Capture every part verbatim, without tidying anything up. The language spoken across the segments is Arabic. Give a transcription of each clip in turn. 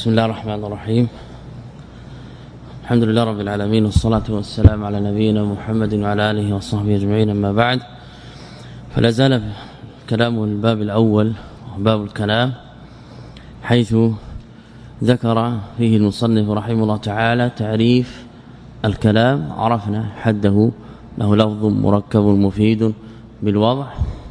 بسم الله الرحمن الرحيم. الحمد لله رب العالمين، والصلاة والسلام على نبينا محمد وعلى آله وصحبه أجمعين. أما بعد، فلا زال كلام الباب الأول باب الكلام، حيث ذكر فيه المصنف رحمه الله تعالى تعريف الكلام. عرفنا حده، له لفظ مركب مفيد بالوضع،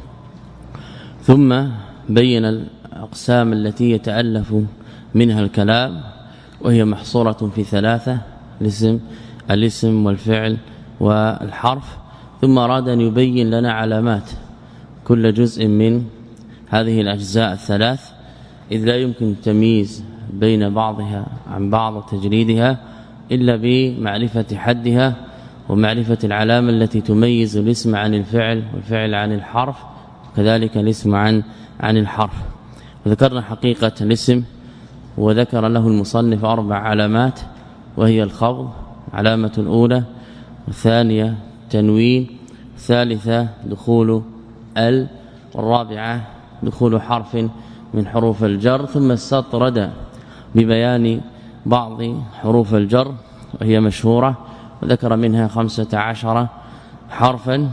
ثم بين الأقسام التي يتألف منها الكلام، وهي محصورة في ثلاثة: الاسم الاسم والفعل والحرف. ثم أراد أن يبين لنا علامات كل جزء من هذه الأجزاء الثلاث، إذ لا يمكن التمييز بين بعضها عن بعض وتجريدها إلا بمعرفة حدها ومعرفة العلامة التي تميز الاسم عن الفعل والفعل عن الحرف، وكذلك الاسم عن عن الحرف. وذكرنا حقيقة الاسم، وذكر له المصنف أربع علامات، وهي الخفض علامة الأولى، والثانية تنوين، الثالثة دخول ال، والرابعة دخول حرف من حروف الجر. ثم استطرد ببيان بعض حروف الجر وهي مشهورة، وذكر منها خمسة عشر حرفا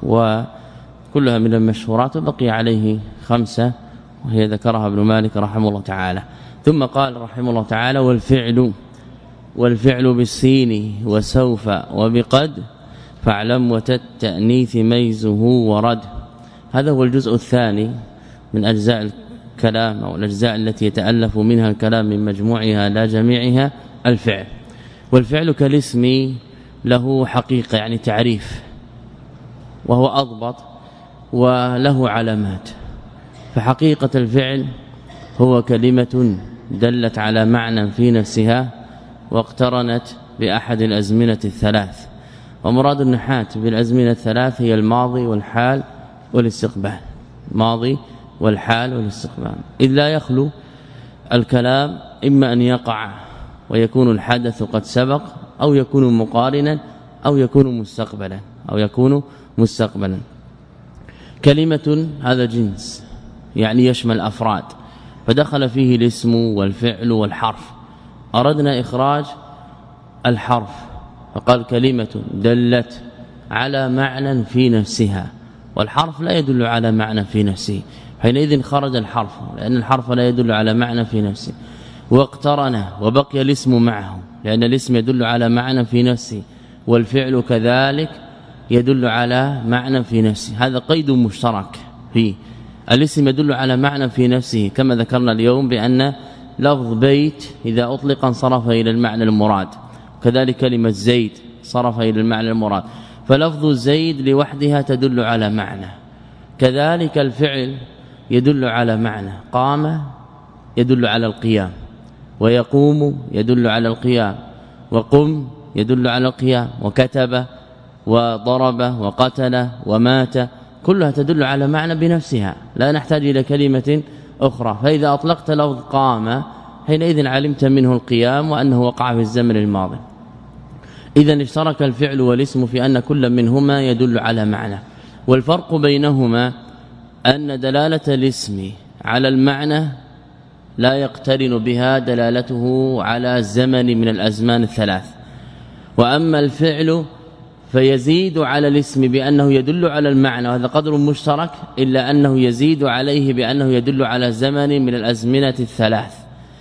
وكلها من المشهورات، وبقي عليه خمسة وهي ذكرها ابن مالك رحمه الله تعالى. ثم قال رحمه الله تعالى: والفعل والفعل بالسين وسوف وبقد فاعلم وتتأنيث ميزه ورد. هذا هو الجزء الثاني من أجزاء الكلام، أو الأجزاء التي يتألف منها الكلام من مجموعها لا جميعها. الفعل والفعل كالاسم له حقيقة، يعني تعريف، وهو أضبط وله علامات. فحقيقة الفعل هو كلمة دلت على معنى في نفسها واقترنت بأحد الأزمنة الثلاث. ومراد النحاة بالأزمنة الثلاث هي الماضي والحال والاستقبال، الماضي والحال والاستقبال، إذ لا يخلو الكلام إما أن يقع ويكون الحدث قد سبق، أو يكون مقارنا، أو يكون مستقبلا أو يكون مستقبلا. كلمة هذا جنس، يعني يشمل أفراد، فدخل فيه الاسم والفعل والحرف. أردنا إخراج الحرف، فقال كلمة دلت على معنى في نفسها، والحرف لا يدل على معنى في نفسه، حينئذ خرج الحرف، لأن الحرف لا يدل على معنى في نفسه. واقترن وبقي الاسم معه، لأن الاسم يدل على معنى في نفسه، والفعل كذلك يدل على معنى في نفسه. هذا قيد مشترك فيه. الاسم يدل على معنى في نفسه، كما ذكرنا اليوم بأن لفظ بيت إذا أطلق انصرف إلى المعنى المراد، كذلك كلمة زيد صرف إلى المعنى المراد. فلفظ زيد لوحدها تدل على معنى، كذلك الفعل يدل على معنى. قام يدل على القيام، ويقوم يدل على القيام، وقم يدل على القيام، وكتب وضرب وقتل ومات، كلها تدل على معنى بنفسها، لا نحتاج إلى كلمة أخرى. فإذا أطلقت لفظ قام حينئذ علمت منه القيام وأنه وقع في الزمن الماضي. إذن اشترك الفعل والاسم في أن كل منهما يدل على معنى. والفرق بينهما أن دلالة الاسم على المعنى لا يقترن بها دلالته على زمن من الأزمان الثلاث، وأما الفعل فيزيد على الاسم بأنه يدل على المعنى، وهذا قدر مشترك، إلا أنه يزيد عليه بأنه يدل على زمن من الأزمنة الثلاث.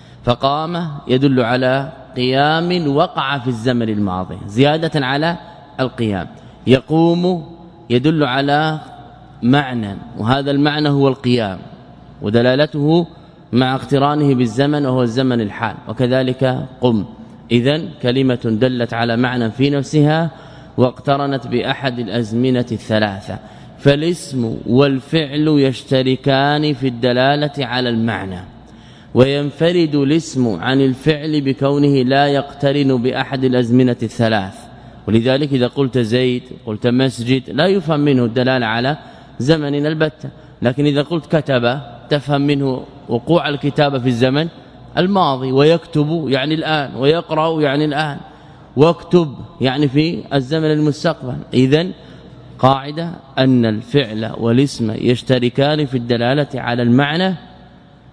فقام يدل على قيام وقع في الزمن الماضي زيادة على القيام. يقوم يدل على معنى، وهذا المعنى هو القيام، ودلالته مع اقترانه بالزمن وهو الزمن الحال، وكذلك قم. إذن كلمة دلت على معنى في نفسها واقترنت بأحد الأزمنة الثلاثة. فالاسم والفعل يشتركان في الدلالة على المعنى، وينفرد الاسم عن الفعل بكونه لا يقترن بأحد الأزمنة الثلاث. ولذلك إذا قلت زيد قلت مسجد لا يفهم منه الدلالة على زمن البتة، لكن إذا قلت كتب تفهم منه وقوع الكتابة في الزمن الماضي، ويكتب يعني الآن، ويقرأ يعني الآن، واكتب يعني في الزمن المستقبل. إذن قاعدة أن الفعل والاسم يشتركان في الدلالة على المعنى،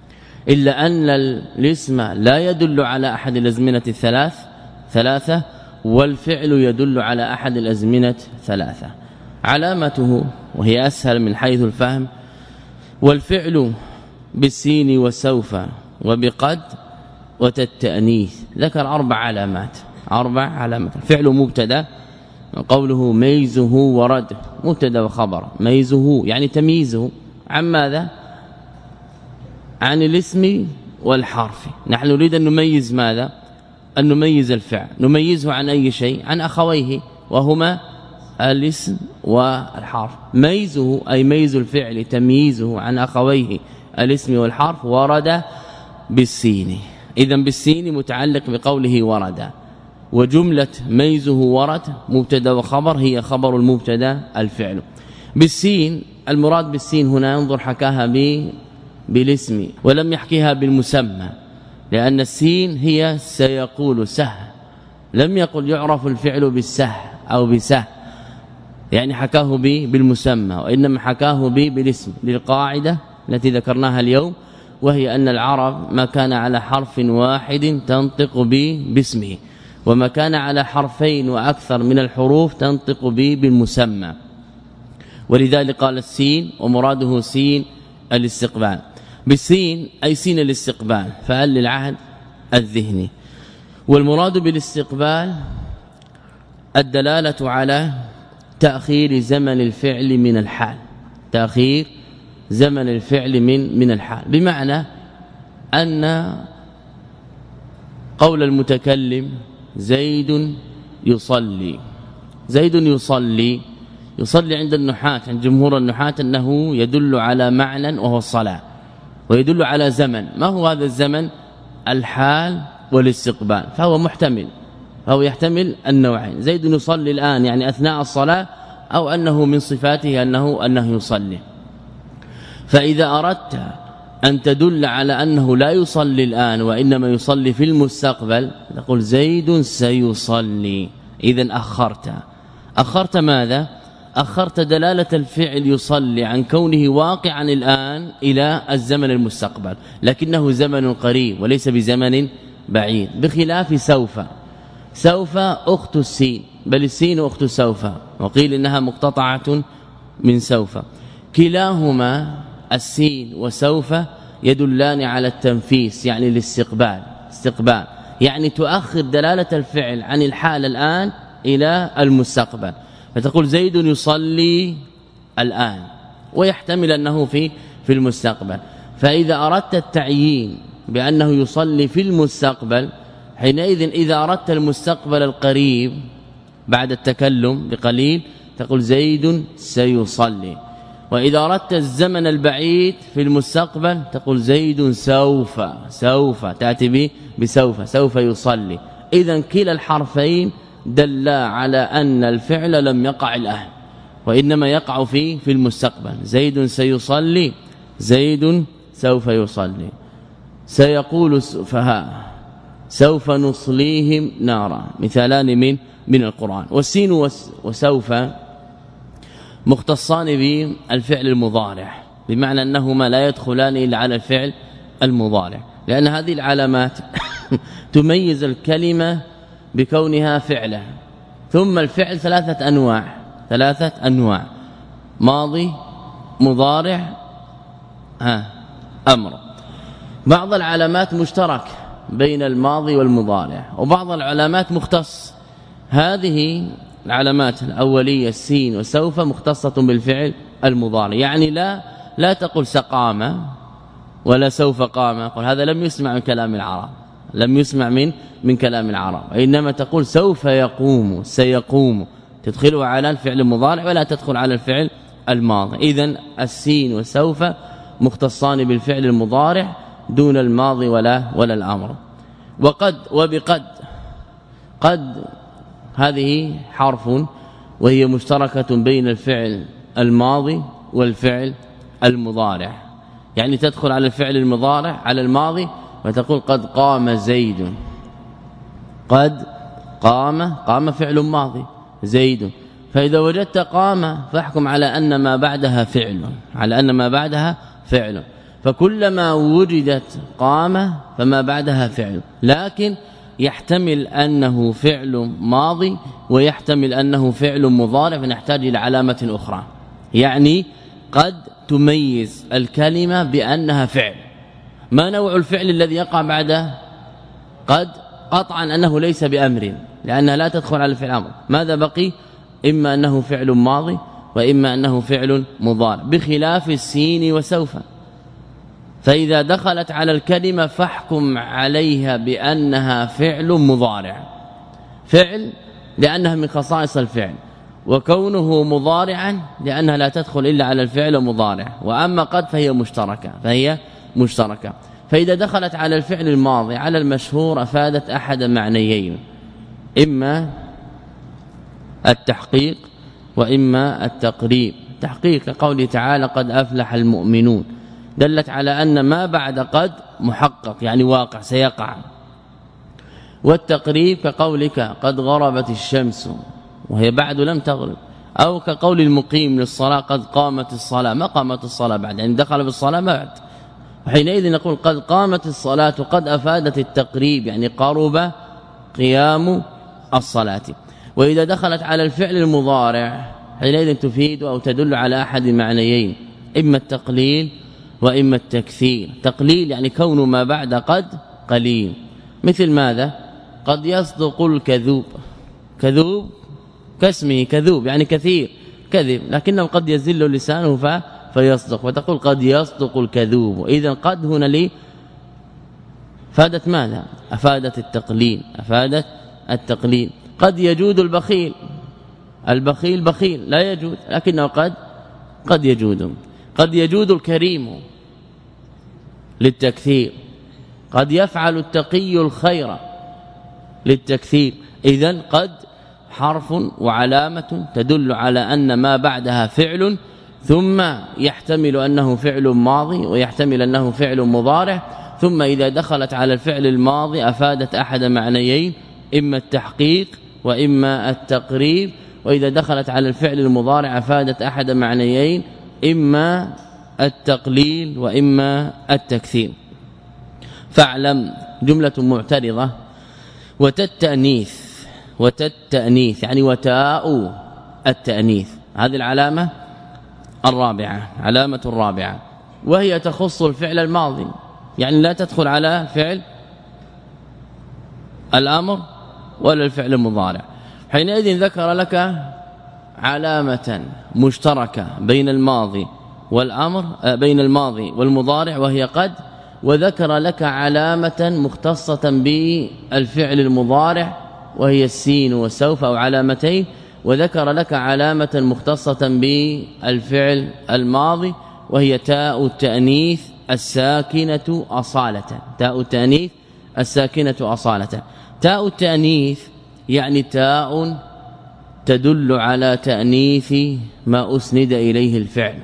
إلا أن الاسم لا يدل على أحد الأزمنة الثلاث ثلاثة والفعل يدل على أحد الأزمنة ثلاثة. علامته وهي أسهل من حيث الفهم: والفعل بالسين وسوف وبقد وتالتأنيث. ذكر أربع علامات أربع علامات. الفعل مبتدا، قوله ميزه ورد مبتدا وخبر. ميزه يعني تمييزه عن ماذا؟ عن الاسم والحرف. نحن نريد أن نميز ماذا؟ أن نميز الفعل. نميزه عن أي شيء؟ عن أخويه وهما الاسم والحرف. ميزه أي ميز الفعل تمييزه عن أخويه الاسم والحرف ورد بالسين. إذن بالسين متعلق بقوله ورد، وجملة ميزه ورد مبتدا وخبر هي خبر المبتدا الفعل. بالسين المراد بالسين هنا ينظر حكاها ب بالاسم ولم يحكيها بالمسمى، لأن السين هي سيقول سه، لم يقل يعرف الفعل بالسه أو بسه، يعني حكاه به بالمسمى، وإنما حكاه به بالاسم، للقاعدة التي ذكرناها اليوم، وهي أن العرب ما كان على حرف واحد تنطق به باسمه، وما كان على حرفين وأكثر من الحروف تنطق به بالمسمى. ولذلك قال السين ومراده سين الاستقبال. بالسين أي سين الاستقبال، فهل للعهد الذهني. والمراد بالاستقبال الدلالة على تأخير زمن الفعل من الحال، تأخير زمن الفعل من من الحال، بمعنى أن قول المتكلم زيد يصلي، زيد يصلي، يصلي عند النحاة عند جمهور النحاة أنه يدل على معنى وهو الصلاة، ويدل على زمن. ما هو هذا الزمن؟ الحال والاستقبال، فهو محتمل، فهو يحتمل النوعين. زيد يصلي الآن يعني أثناء الصلاة، أو أنه من صفاته أنه أنه يصلي. فإذا أردت أن تدل على أنه لا يصلي الآن وإنما يصلي في المستقبل تقول زيد سيصلي. إذن أخرت أخرت ماذا؟ أخرت دلالة الفعل يصلي عن كونه واقعا الآن إلى الزمن المستقبل، لكنه زمن قريب وليس بزمن بعيد، بخلاف سوف. سوف أخت السين، بل السين أخت سوف، وقيل إنها مقتطعة من سوف. كلاهما السين وسوف يدلان على التنفيس، يعني الاستقبال، استقبال يعني تؤخر دلالة الفعل عن الحال الآن إلى المستقبل، فتقول زيد يصلي الآن، ويحتمل أنه في في المستقبل. فإذا أردت التعيين بأنه يصلي في المستقبل، حينئذ إذا أردت المستقبل القريب بعد التكلم بقليل تقول زيد سيصلي، وإذا أردت الزمن البعيد في المستقبل تقول زيد سوف سوف تأتي به بسوف سوف يصلي. إذن كلا الحرفين دلا على أن الفعل لم يقع الآن وإنما يقع في في المستقبل. زيد سيصلي، زيد سوف يصلي. سيقول السفهاء سوف نصليهم نارا، مثالان من من القرآن. والسين وسوف مختصان بالفعل المضارع، بمعنى أنهما لا يدخلان إلا على الفعل المضارع، لأن هذه العلامات تميز الكلمة بكونها فعلا. ثم الفعل ثلاثة أنواع، ثلاثة أنواع: ماضي، مضارع، ها أمر. بعض العلامات مشترك بين الماضي والمضارع، وبعض العلامات مختص. هذه العلامات الأولية السين وسوف مختصة بالفعل المضارع، يعني لا لا تقل سقام ولا سوف قام، قل هذا لم يسمع من كلام العرب، لم يسمع من من كلام العرب، إنما تقول سوف يقوم، سيقوم، تدخلها على الفعل المضارع ولا تدخل على الفعل الماضي. إذن السين وسوف مختصان بالفعل المضارع دون الماضي ولا ولا الأمر. وقد وبقد، قد هذه حرف وهي مشتركة بين الفعل الماضي والفعل المضارع، يعني تدخل على الفعل المضارع على الماضي وتقول قد قام زيد، قد قام، قام فعل ماضي زيد. فإذا وجدت قام فاحكم على أن ما بعدها فعل، على أن ما بعدها فعل. فكلما وجدت قام فما بعدها فعل، لكن يحتمل أنه فعل ماضي ويحتمل أنه فعل مضارع، فنحتاج إلى علامة أخرى. يعني قد تميز الكلمة بأنها فعل. ما نوع الفعل الذي يقع بعد قد؟ قطعا أنه ليس بأمر، لأنها لا تدخل على الفعل أمر. ماذا بقي؟ إما أنه فعل ماضي وإما أنه فعل مضارع، بخلاف السين وسوف. فإذا دخلت على الكلمة فاحكم عليها بأنها فعل مضارع، فعل لأنها من خصائص الفعل، وكونه مضارعا لأنها لا تدخل إلا على الفعل مضارع. وأما قد فهي مشتركة فهي مشتركة فإذا دخلت على الفعل الماضي على المشهور أفادت أحد معنيين، إما التحقيق وإما التقريب. تحقيق قوله تعالى قد أفلح المؤمنون، دلت على أن ما بعد قد محقق يعني واقع سيقع. والتقريب كقولك قد غربت الشمس وهي بعد لم تغرب، أو كقول المقيم للصلاة قد قامت الصلاة، ما قامت الصلاة بعد، يعني دخل بالصلاة بعد. وحينئذ نقول قد قامت الصلاة قد أفادت التقريب يعني قرب قيام الصلاة. وإذا دخلت على الفعل المضارع حينئذ تفيد أو تدل على أحد معنيين، إما التقليل وإما التكثير. تقليل يعني كون ما بعد قد قليل، مثل ماذا؟ قد يصدق الكذوب، كذوب كاسمه كذوب يعني كثير كذب، لكنه قد يزل لسانه ف فيصدق، وتقول قد يصدق الكذوب. إذن قد هنا لي فادت ماذا؟ أفادت التقليل، أفادت التقليل. قد يجود البخيل، البخيل بخيل لا يجود لكنه قد قد يجود. قد يجود الكريم للتكثير، قد يفعل التقي الخير للتكثير. إذن قد حرف وعلامة تدل على أن ما بعدها فعل، ثم يحتمل أنه فعل ماضي ويحتمل أنه فعل مضارع، ثم إذا دخلت على الفعل الماضي أفادت أحد معنيين، إما التحقيق وإما التقريب. وإذا دخلت على الفعل المضارع أفادت أحد معنيين، إما التقليل وإما التكثير. فاعلم جملة معترضة. وتتأنيث، وتتأنيث يعني وتاء التأنيث، هذه العلامة الرابعة، علامة الرابعة، وهي تخص الفعل الماضي، يعني لا تدخل على فعل الأمر ولا الفعل المضارع. حينئذ ذكر لك علامة مشتركة بين الماضي والأمر، بين الماضي والمضارع وهي قد، وذكر لك علامة مختصة بالفعل المضارع وهي السين وسوف أو علامتين، وذكر لك علامة مختصة بالفعل الماضي وهي تاء التأنيث الساكنة أصالة. تاء التأنيث الساكنة أصالة. تاء التأنيث يعني تاء تدل على تأنيث ما أسند إليه الفعل،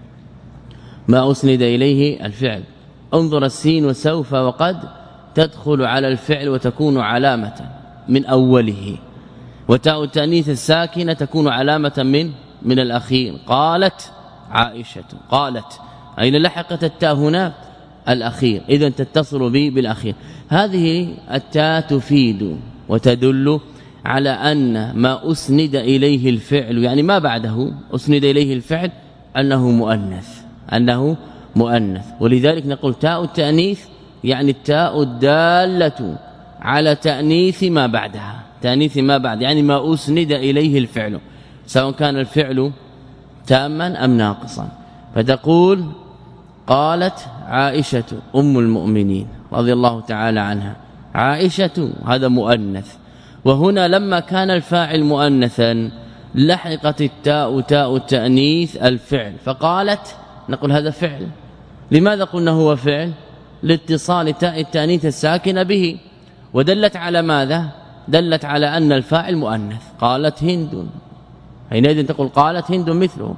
ما أسند إليه الفعل. انظر السين وسوف وقد تدخل على الفعل وتكون علامة من أوله، وتاء التأنيث الساكنة تكون علامة من من الأخير. قالت عائشة، قالت أين لحقت التاء هنا؟ الأخير، إذن تتصل به بالأخير. هذه التاء تفيد وتدل على أن ما أسند إليه الفعل يعني ما بعده أسند إليه الفعل أنه مؤنث، أنه مؤنث. ولذلك نقول تاء التأنيث يعني التاء الدالة على تأنيث ما بعدها، تأنيث ما بعد يعني ما أسند إليه الفعل، سواء كان الفعل تاما أم ناقصا. فتقول قالت عائشة أم المؤمنين رضي الله تعالى عنها، عائشة هذا مؤنث. وهنا لما كان الفاعل مؤنثا لحقت التاء تاء التأنيث الفعل، فقالت نقول هذا فعل. لماذا قلنا هو فعل؟ لاتصال تاء التأنيث الساكنة به. ودلت على ماذا؟ دلت على أن الفاعل مؤنث. قالت هند، حينئذ تقول قالت هند مثله.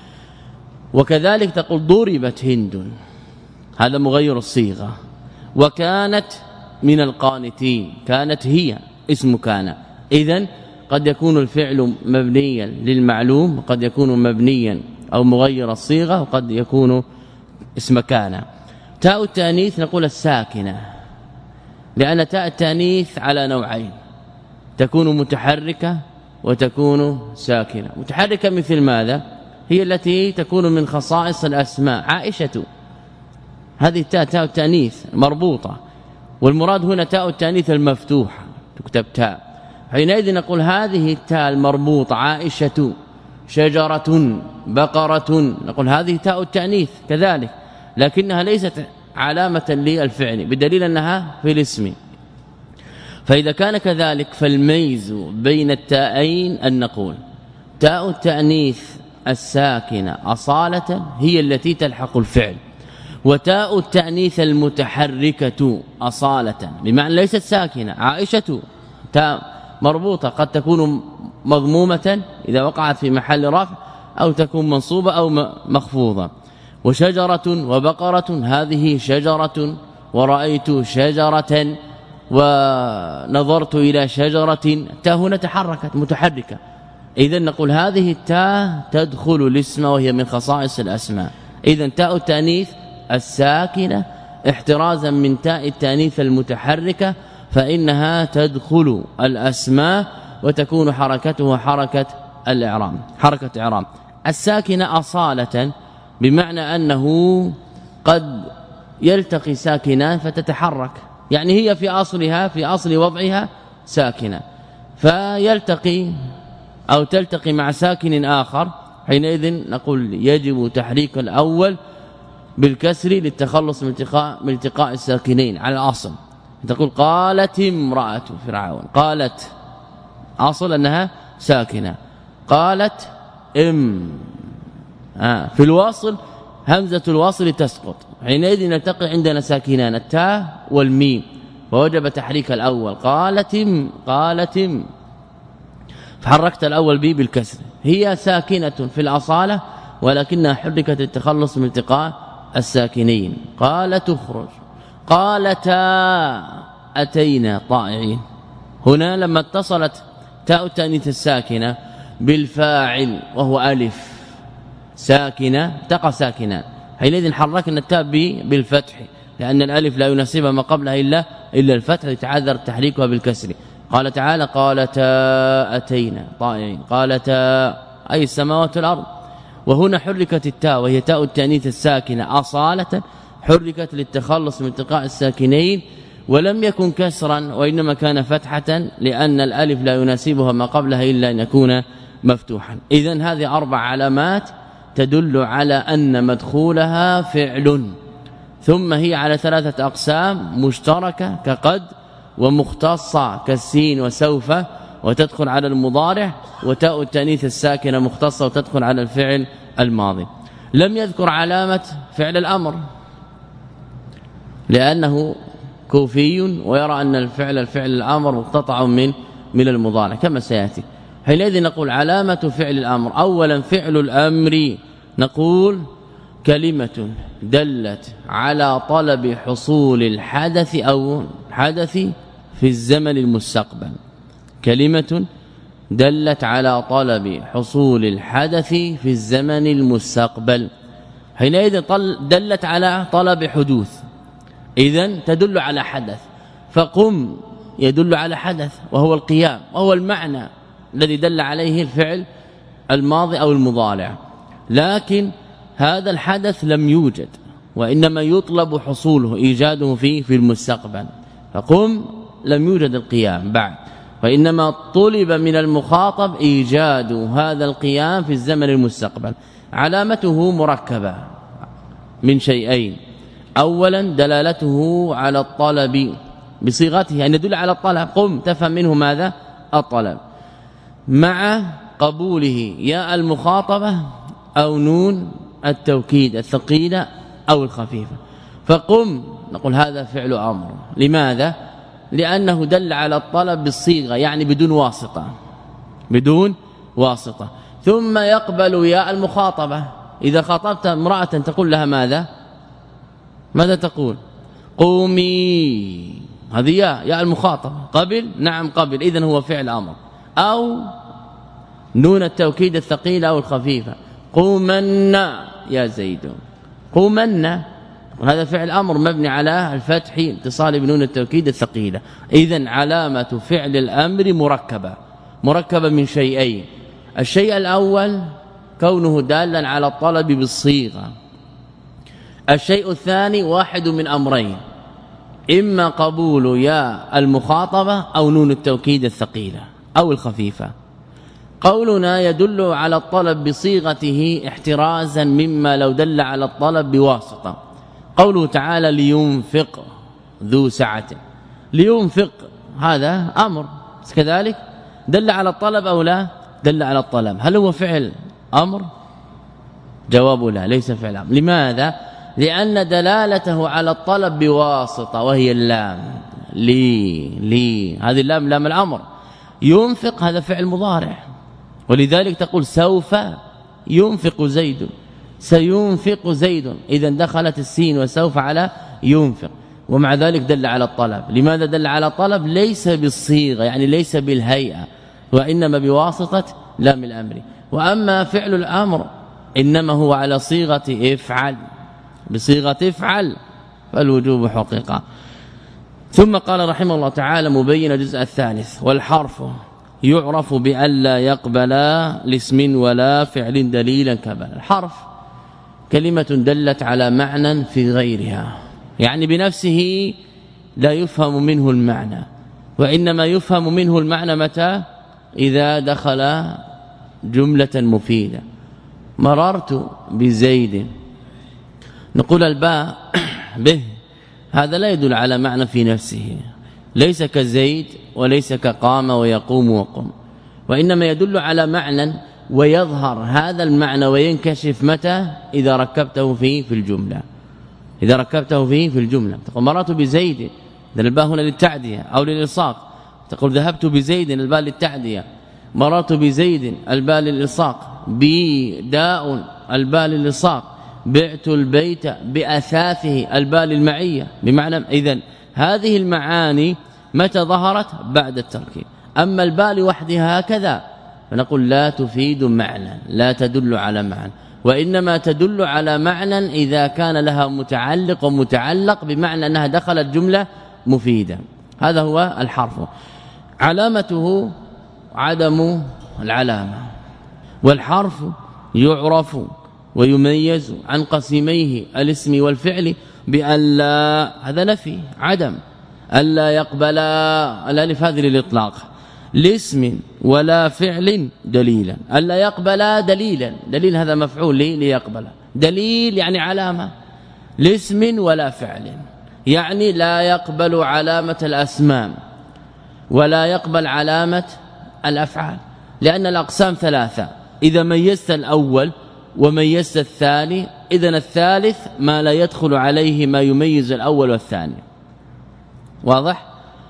وكذلك تقول ضربت هند، هذا مغير الصيغة. وكانت من القانتين، كانت هي اسم كان. إذن قد يكون الفعل مبنيا للمعلوم وقد يكون مبنيا أو مغير الصيغة وقد يكون اسم كان. تاء التانيث نقول الساكنه، لأن تاء التانيث على نوعين، تكون متحركة وتكون ساكنة. متحركة مثل ماذا؟ هي التي تكون من خصائص الأسماء، عائشة، هذه التاء تاء التانيث مربوطة، والمراد هنا تاء التانيث المفتوحة تكتب تاء، حينئذ نقول هذه التاء المربوطة عائشة، شجرة، بقرة، نقول هذه تاء التانيث كذلك، لكنها ليست علامة للفعل بدليل أنها في الاسم. فإذا كان كذلك فالميز بين التاءين أن نقول تاء التأنيث الساكنة أصالة هي التي تلحق الفعل، وتاء التأنيث المتحركة أصالة بمعنى ليست ساكنة. عائشة تاء مربوطة قد تكون مضمومة إذا وقعت في محل رفع، أو تكون منصوبة أو مخفوضة. وشجرة وبقرة هذه شجرة، ورأيت شجرة، ونظرت إلى شجرة، التاء هنا تحركت متحركة. إذن نقول هذه التاء تدخل الاسم وهي من خصائص الأسماء. إذن تاء التانيث الساكنة احترازا من تاء التانيث المتحركة، فإنها تدخل الأسماء وتكون حركتها حركة الإعراب، حركة إعراب. الساكنة أصالة بمعنى أنه قد يلتقي ساكنان فتتحرك، يعني هي في أصلها في أصل وضعها ساكنة، فيلتقي أو تلتقي مع ساكن آخر، حينئذ نقول يجب تحريك الأول بالكسر للتخلص من التقاء من التقاء الساكنين على الأصل. تقول قالت امرأة فرعون، قالت أصل أنها ساكنة، قالت ام آه في الواصل همزة الواصل تسقط، حينئذ نلتقي عندنا ساكنان التاء والميم، فوجب تحريك الأول. قالت ام قالت ام فحركت الأول بي بالكسر، هي ساكنة في الأصالة ولكنها حركت التخلص من التقاء الساكنين. قال تخرج، قالتا أتينا طائعين. هنا لما اتصلت تاء التانيث الساكنة بالفاعل وهو ألف ساكنة تقع ساكنة، حينئذ حركنا التاء بالفتح، لأن الألف لا يناسبها ما قبلها إلا إلا الفتح، يتعذر تحريكها بالكسر. قال تعالى قالتا أتينا طائعين، قالتا أي السماوات والأرض. وهنا حركت التاء وهي تاء التانيث الساكنة أصالة، حركت للتخلص من التقاء الساكنين، ولم يكن كسرا وإنما كان فتحة، لأن الألف لا يناسبها ما قبلها إلا أن يكون مفتوحا. إذن هذه أربع علامات تدل على أن مدخولها فعل، ثم هي على ثلاثة أقسام: مشتركة كقد، ومختصة كالسين وسوف وتدخل على المضارع، وتاء التانيث الساكنة مختصة وتدخل على الفعل الماضي. لم يذكر علامة فعل الأمر لأنه كوفي ويرى أن الفعل الفعل الأمر مقتطع من من المضارع كما سياتي. حينئذ نقول علامة فعل الأمر: أولا فعل الأمر، نقول كلمة دلت على طلب حصول الحدث أو حدث في الزمن المستقبل، كلمة دلت على طلب حصول الحدث في الزمن المستقبل. حينئذ دلت على طلب حدوث، إذن تدل على حدث. فقم يدل على حدث وهو القيام، وهو المعنى الذي دل عليه الفعل الماضي أو المضارع، لكن هذا الحدث لم يوجد وإنما يطلب حصوله إيجاده فيه في المستقبل. فقم لم يوجد القيام بعد، وإنما طلب من المخاطب إيجاد هذا القيام في الزمن المستقبل. علامته مركبة من شيئين: أولا دلالته على الطلب بصيغته أن يدل على الطلب، قم تفهم منه ماذا؟ الطلب، مع قبوله ياء المخاطبة أو نون التوكيد الثقيلة أو الخفيفة. فقم نقول هذا فعل أمر. لماذا؟ لأنه دل على الطلب بالصيغة، يعني بدون واسطة، بدون واسطة. ثم يقبل ياء المخاطبة، إذا خاطبت امرأة تقول لها ماذا؟ ماذا تقول؟ قومي، هذه ياء ياء المخاطبة. قبل؟ نعم قبل، إذن هو فعل أمر. أو نون التوكيد الثقيلة أو الخفيفة: قومن يا زيد، قومن. وهذا فعل أمر مبني على الفتح اتصال بنون التوكيد الثقيلة. إذن علامة فعل الأمر مركبة مركبة من شيئين. الشيء الأول كونه دالا على الطلب بالصيغة. الشيء الثاني واحد من أمرين، إما قبول يا المخاطبة أو نون التوكيد الثقيلة أو الخفيفة. قولنا يدل على الطلب بصيغته احترازا مما لو دل على الطلب بواسطة. قوله تعالى لينفق ذو سعة، لينفق هذا أمر كذلك دل على الطلب أو لا؟ دل على الطلب. هل هو فعل أمر؟ جواب لا، ليس فعل أمر. لماذا؟ لأن دلالته على الطلب بواسطة وهي اللام. لي لي هذه اللام لام الأمر. ينفق هذا فعل مضارع، ولذلك تقول سوف ينفق زيد، سينفق زيد. إذا دخلت السين وسوف على ينفق، ومع ذلك دل على الطلب. لماذا دل على الطلب؟ ليس بالصيغة يعني ليس بالهيئة، وإنما بواسطة لام الأمر. وأما فعل الأمر إنما هو على صيغة افعل، بصيغة افعل فالوجوب حقيقة. ثم قال رحمه الله تعالى مبين الجزء الثالث والحرف يعرف بأن لا يقبل لاسم ولا فعل دليلا كبل. الحرف كلمة دلت على معنى في غيرها، يعني بنفسه لا يفهم منه المعنى، وإنما يفهم منه المعنى متى؟ إذا دخل جملة مفيدة. مررت بزيد، نقول الباء به هذا لا يدل على معنى في نفسه، ليس كزيد وليس كقام ويقوم وقم، وإنما يدل على معنى ويظهر هذا المعنى وينكشف متى؟ إذا ركبته فيه في الجملة. إذا ركبته فيه في الجملة تقول مررت بزيد، الباء هنا للتعدية أو للإلصاق. تقول ذهبت بزيد، الباء للتعدية. مررت بزيد، الباء للإلصاق. بي داء، الباء للإلصاق. بعت البيت بأثاثه، الباء للمعية. بمعنى إذن هذه المعاني متى ظهرت؟ بعد التركيب. أما الباء لوحدها هكذا فنقول لا تفيد معنى، لا تدل على معنى، وإنما تدل على معنى إذا كان لها متعلق ومتعلق بمعنى أنها دخلت جملة مفيدة. هذا هو الحرف. علامته عدم العلامة. والحرف يعرف ويميز عن قسميه الاسم والفعل بأن لا، هذا نفي عدم، ألا يقبل الالف هذه للإطلاق لاسم ولا فعل دليلا. ألا يقبل دليلا، دليل هذا مفعول لي ليقبل، دليل يعني علامة. لاسم ولا فعل يعني لا يقبل علامة الأسماء ولا يقبل علامة الأفعال، لأن الأقسام ثلاثة. إذا ميزت الأول وميزت الثاني، إذن الثالث ما لا يدخل عليه ما يميز الأول والثاني. واضح؟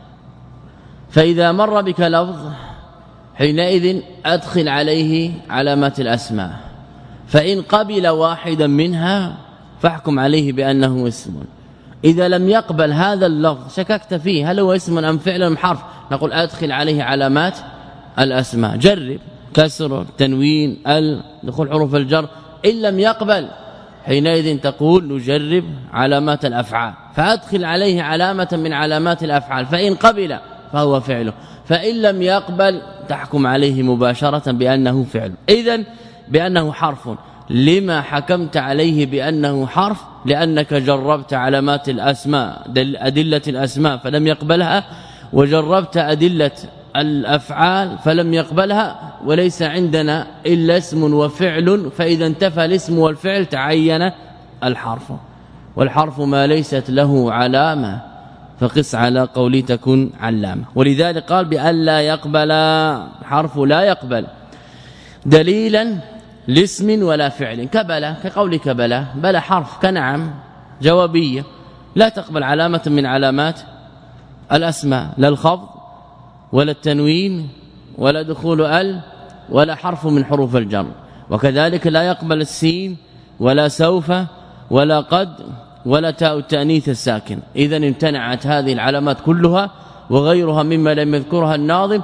فإذا مر بك لفظ حينئذ أدخل عليه علامات الأسماء، فإن قبل واحدا منها فاحكم عليه بأنه اسم. إذا لم يقبل هذا اللفظ شككت فيه هل هو اسم أم فعل أم حرف، نقول أدخل عليه علامات الأسماء. جرب كسر تنوين ال دخول حروف الجر. إن لم يقبل حينئذ تقول نجرب علامات الأفعال، فأدخل عليه علامة من علامات الأفعال، فإن قبل فهو فعله، فإن لم يقبل تحكم عليه مباشرة بأنه فعل. إذن بأنه حرف. لما حكمت عليه بأنه حرف؟ لأنك جربت علامات الأسماء أدلة الأسماء فلم يقبلها، وجربت أدلة الأفعال فلم يقبلها، وليس عندنا إلا اسم وفعل، فإذا انتفى الاسم والفعل تعين الحرف. والحرف ما ليست له علامة فقس على قولي تكون علامة. ولذلك قال بأن لا يقبل، حرف لا يقبل دليلا لاسم ولا فعل. كبل كقول كبل، بل حرف كنعم جوابية لا تقبل علامة من علامات الأسماء، لا الخفض ولا التنوين ولا دخول ال ولا حرف من حروف الجر. وكذلك لا يقبل السين ولا سوف ولا قد ولا تاء التأنيث الساكن. إذا امتنعت هذه العلامات كلها وغيرها مما لم يذكرها الناظم،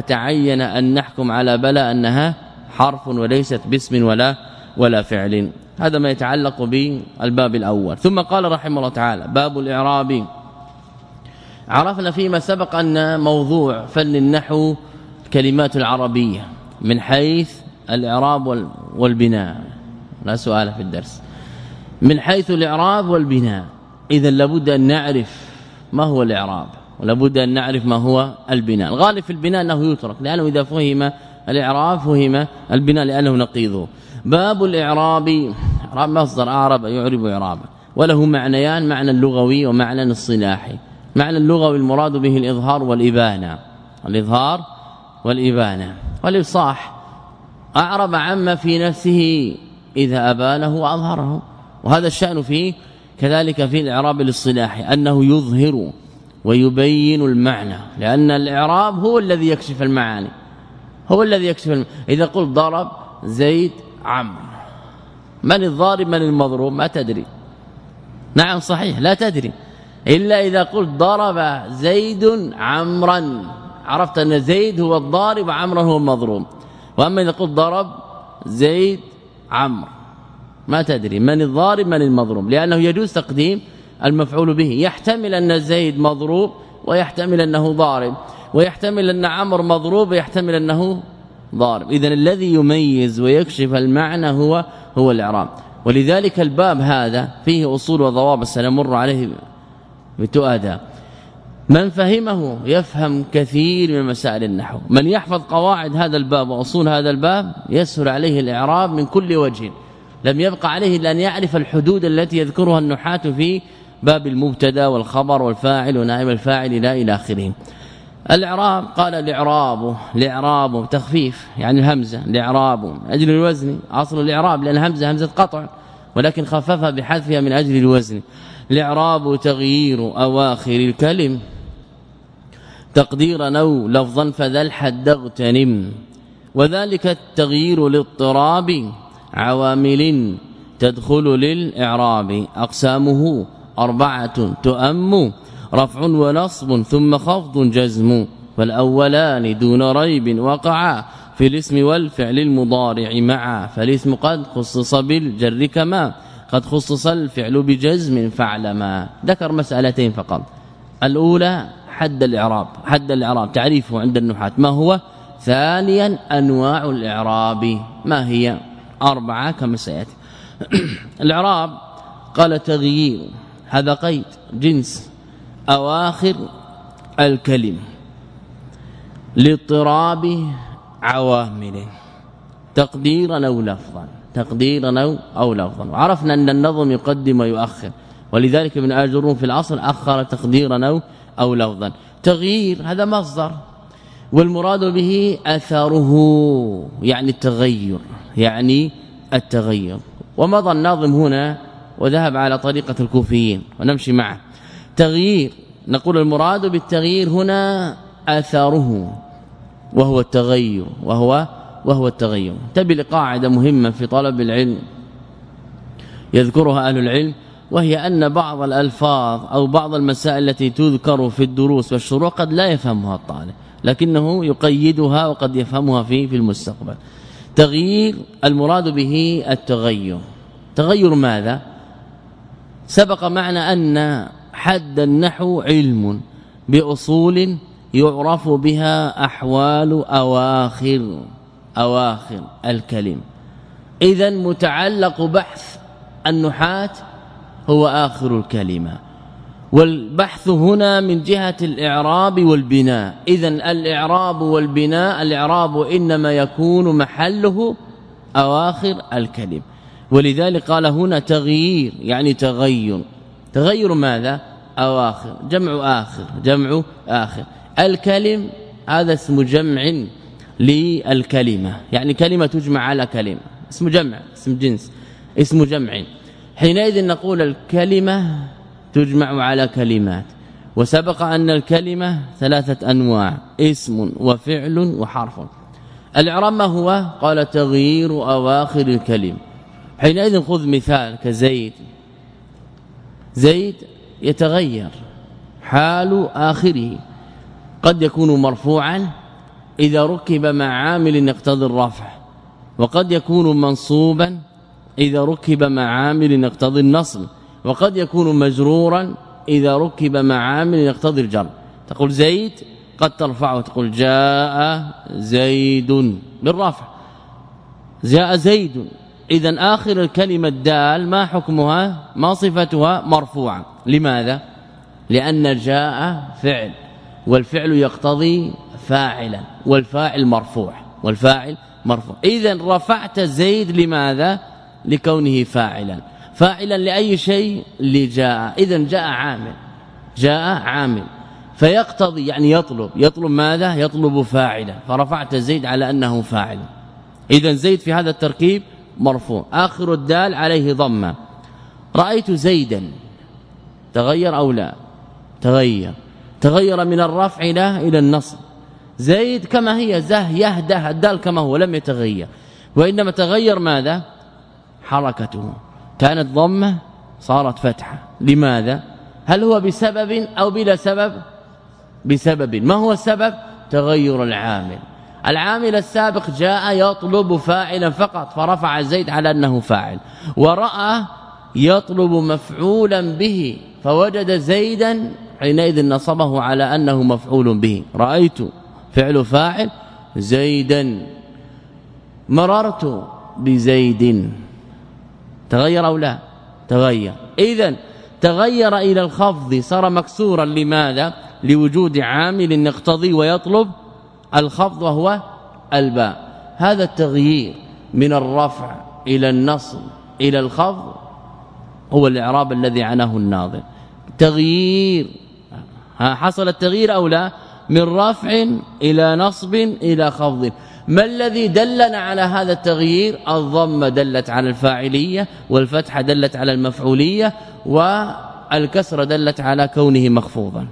فتعين أن نحكم على بلا أنها حرف وليست باسم ولا ولا فعل. هذا ما يتعلق بالباب الأول. ثم قال رحمه الله تعالى باب الإعراب. عرفنا فيما سبق أن موضوع فن النحو كلمات العربية من حيث الإعراب والبناء، لا سؤال في الدرس، من حيث الإعراب والبناء. إذا لابد أن نعرف ما هو الإعراب ولابد أن نعرف ما هو البناء. الغالب في البناء أنه يترك، لأنه إذا فهم الإعراب فهم البناء لأنه نقيضه. باب الإعراب. إعراب مصدر أعرب يعرب إعرابا، وله معنيان، معنى اللغوي ومعنى الصلاحي. معنى اللغوي المراد به الإظهار والإبانة، الإظهار والإبانة. والإفصاح أعرب عما في نفسه إذا أبانه وأظهره، وهذا الشأن فيه كذلك في الإعراب الاصطلاحي أنه يظهر ويبين المعنى، لأن الإعراب هو الذي يكشف المعاني، هو الذي يكشف المعنى. إذا قلت ضرب زيد عمرو، من الضارب من المضروب ما تدري، نعم صحيح لا تدري، إلا إذا قلت ضرب زيد عمرا عرفت أن زيد هو الضارب وعمرا هو المضروب. وأما إذا قلت ضرب زيد عمرو ما تدري من الضارب من المضروب، لأنه يجوز تقديم المفعول به، يحتمل أن زيد مضروب ويحتمل أنه ضارب، ويحتمل أن عمرو مضروب ويحتمل أنه ضارب. إذن الذي يميز ويكشف المعنى هو هو الإعراب. ولذلك الباب هذا فيه أصول وضوابط سنمر عليه بتؤدى. من فهمه يفهم كثير من مسائل النحو، من يحفظ قواعد هذا الباب وأصول هذا الباب يسهل عليه الإعراب من كل وجه، لم يبقى عليه إلا أن يعرف الحدود التي يذكرها النحاة في باب المبتدا والخبر والفاعل ونائب الفاعل لا إلى آخره. الإعراب قال الإعراب، الإعراب تخفيف يعني الهمزة، الإعراب أجل الوزن، أصل الإعراب لأن همزة همزة قطع ولكن خففها بحذفها من أجل الوزن. الإعراب تغيير أواخر الكلم تقديرا أو لفظا فذا الحد اغتنم، وذلك التغيير لاضطراب عوامل تدخل للإعراب، أقسامه أربعة تؤم رفع ونصب ثم خفض جزم، فالأولان دون ريب وقعا في الاسم والفعل المضارع معا، فالاسم قد خصص بالجر كما قد خصص الفعل بجزم فاعلما. ذكر مسألتين فقط. الأولى حد الإعراب، حد الإعراب تعريفه عند النحاة ما هو. ثانيا أنواع الإعراب ما هي، أربعة كما سيأتي. الإعراب قال تغيير، هذا قيد جنس أواخر الكلم لاضطراب عوامل تقديرا أو لفظا، تقديرا أو, أو لفظا. وعرفنا أن النظم يقدم ويؤخر، ولذلك ابن آجرون في الأصل أخر تقديرا أو, أو لفظا. تغيير هذا مصدر، والمراد به أثره يعني التغير، يعني التغير. ومضى الناظم هنا وذهب على طريقة الكوفيين ونمشي معه. تغيير نقول المراد بالتغيير هنا أثره وهو التغير، وهو وهو التغير. تبي لقاعدة مهمة في طلب العلم يذكرها أهل العلم، وهي أن بعض الألفاظ أو بعض المسائل التي تذكر في الدروس والشروح قد لا يفهمها الطالب، لكنه يقيدها وقد يفهمها في في المستقبل. تغيير المراد به التغير. تغير ماذا؟ سبق معنا أن حد النحو علم بأصول يعرف بها أحوال أواخر أواخر الكلم. إذن متعلق بحث النحاة هو آخر الكلمة، والبحث هنا من جهة الإعراب والبناء. إذن الإعراب والبناء، الإعراب إنما يكون محله أواخر الكلم، ولذلك قال هنا تغيير يعني تغير. تغير ماذا؟ أواخر، جمع آخر، جمع آخر. الكلم هذا اسم جمع للكلمة، يعني كلمة تجمع على كلمة، اسم جمع، اسم جنس، اسم جمع. حينئذ نقول الكلمة تجمع على كلمات. وسبق أن الكلمة ثلاثة أنواع، اسم وفعل وحرف. الإعراب ما هو؟ قال تغيير أواخر الكلم. حينئذ خذ مثال كزيد، زيد يتغير حال آخره، قد يكون مرفوعا إذا ركب مع عامل يقتضي الرفع، وقد يكون منصوبا إذا ركب مع عامل يقتضي النصب، وقد يكون مجرورا إذا ركب مع عامل يقتضي الجر. تقول زيد قد ترفعه تقول جاء زيد بالرفع، جاء زيد. إذن آخر الكلمة الدال ما حكمها ما صفتها؟ مرفوعة. لماذا؟ لأن جاء فعل، والفعل يقتضي فاعلا، والفاعل مرفوع، والفاعل مرفوع. إذن رفعت زيد لماذا؟ لكونه فاعلا. فاعلا لأي شيء؟ لجاء. إذن جاء عامل، جاء عامل فيقتضي يعني يطلب، يطلب ماذا؟ يطلب فاعلا، فرفعت زيد على أنه فاعل. إذن زيد في هذا التركيب مرفوع. آخر الدال عليه ضمه. رأيت زيدا تغير أو لا؟ تغير. تغير من الرفع إلى إلى النصب. زيد كما هي زه يهده الدال كما هو لم يتغير، وإنما تغير ماذا؟ حركته، كانت ضمه صارت فتحه. لماذا؟ هل هو بسبب أو بلا سبب؟ بسبب. ما هو السبب؟ تغير العامل. العامل السابق جاء يطلب فاعلا فقط فرفع زيد على أنه فاعل، ورأى يطلب مفعولا به فوجد زيدا حينئذ نصبه على أنه مفعول به. رأيت فعل فاعل زيدا، مررت بزيد. تغير أو لا؟ تغير. إذن تغير إلى الخفض، صار مكسورا. لماذا؟ لوجود عامل يقتضي ويطلب الخفض وهو الباء. هذا التغيير من الرفع إلى النصب إلى الخفض هو الإعراب الذي عناه الناظم. تغيير، حصل التغيير أو لا؟ من رفع إلى نصب إلى خفض. ما الذي دلنا على هذا التغيير؟ الضمه دلت على الفاعلية، والفتحة دلت على المفعولية، والكسرة دلت على كونه مخفوضا.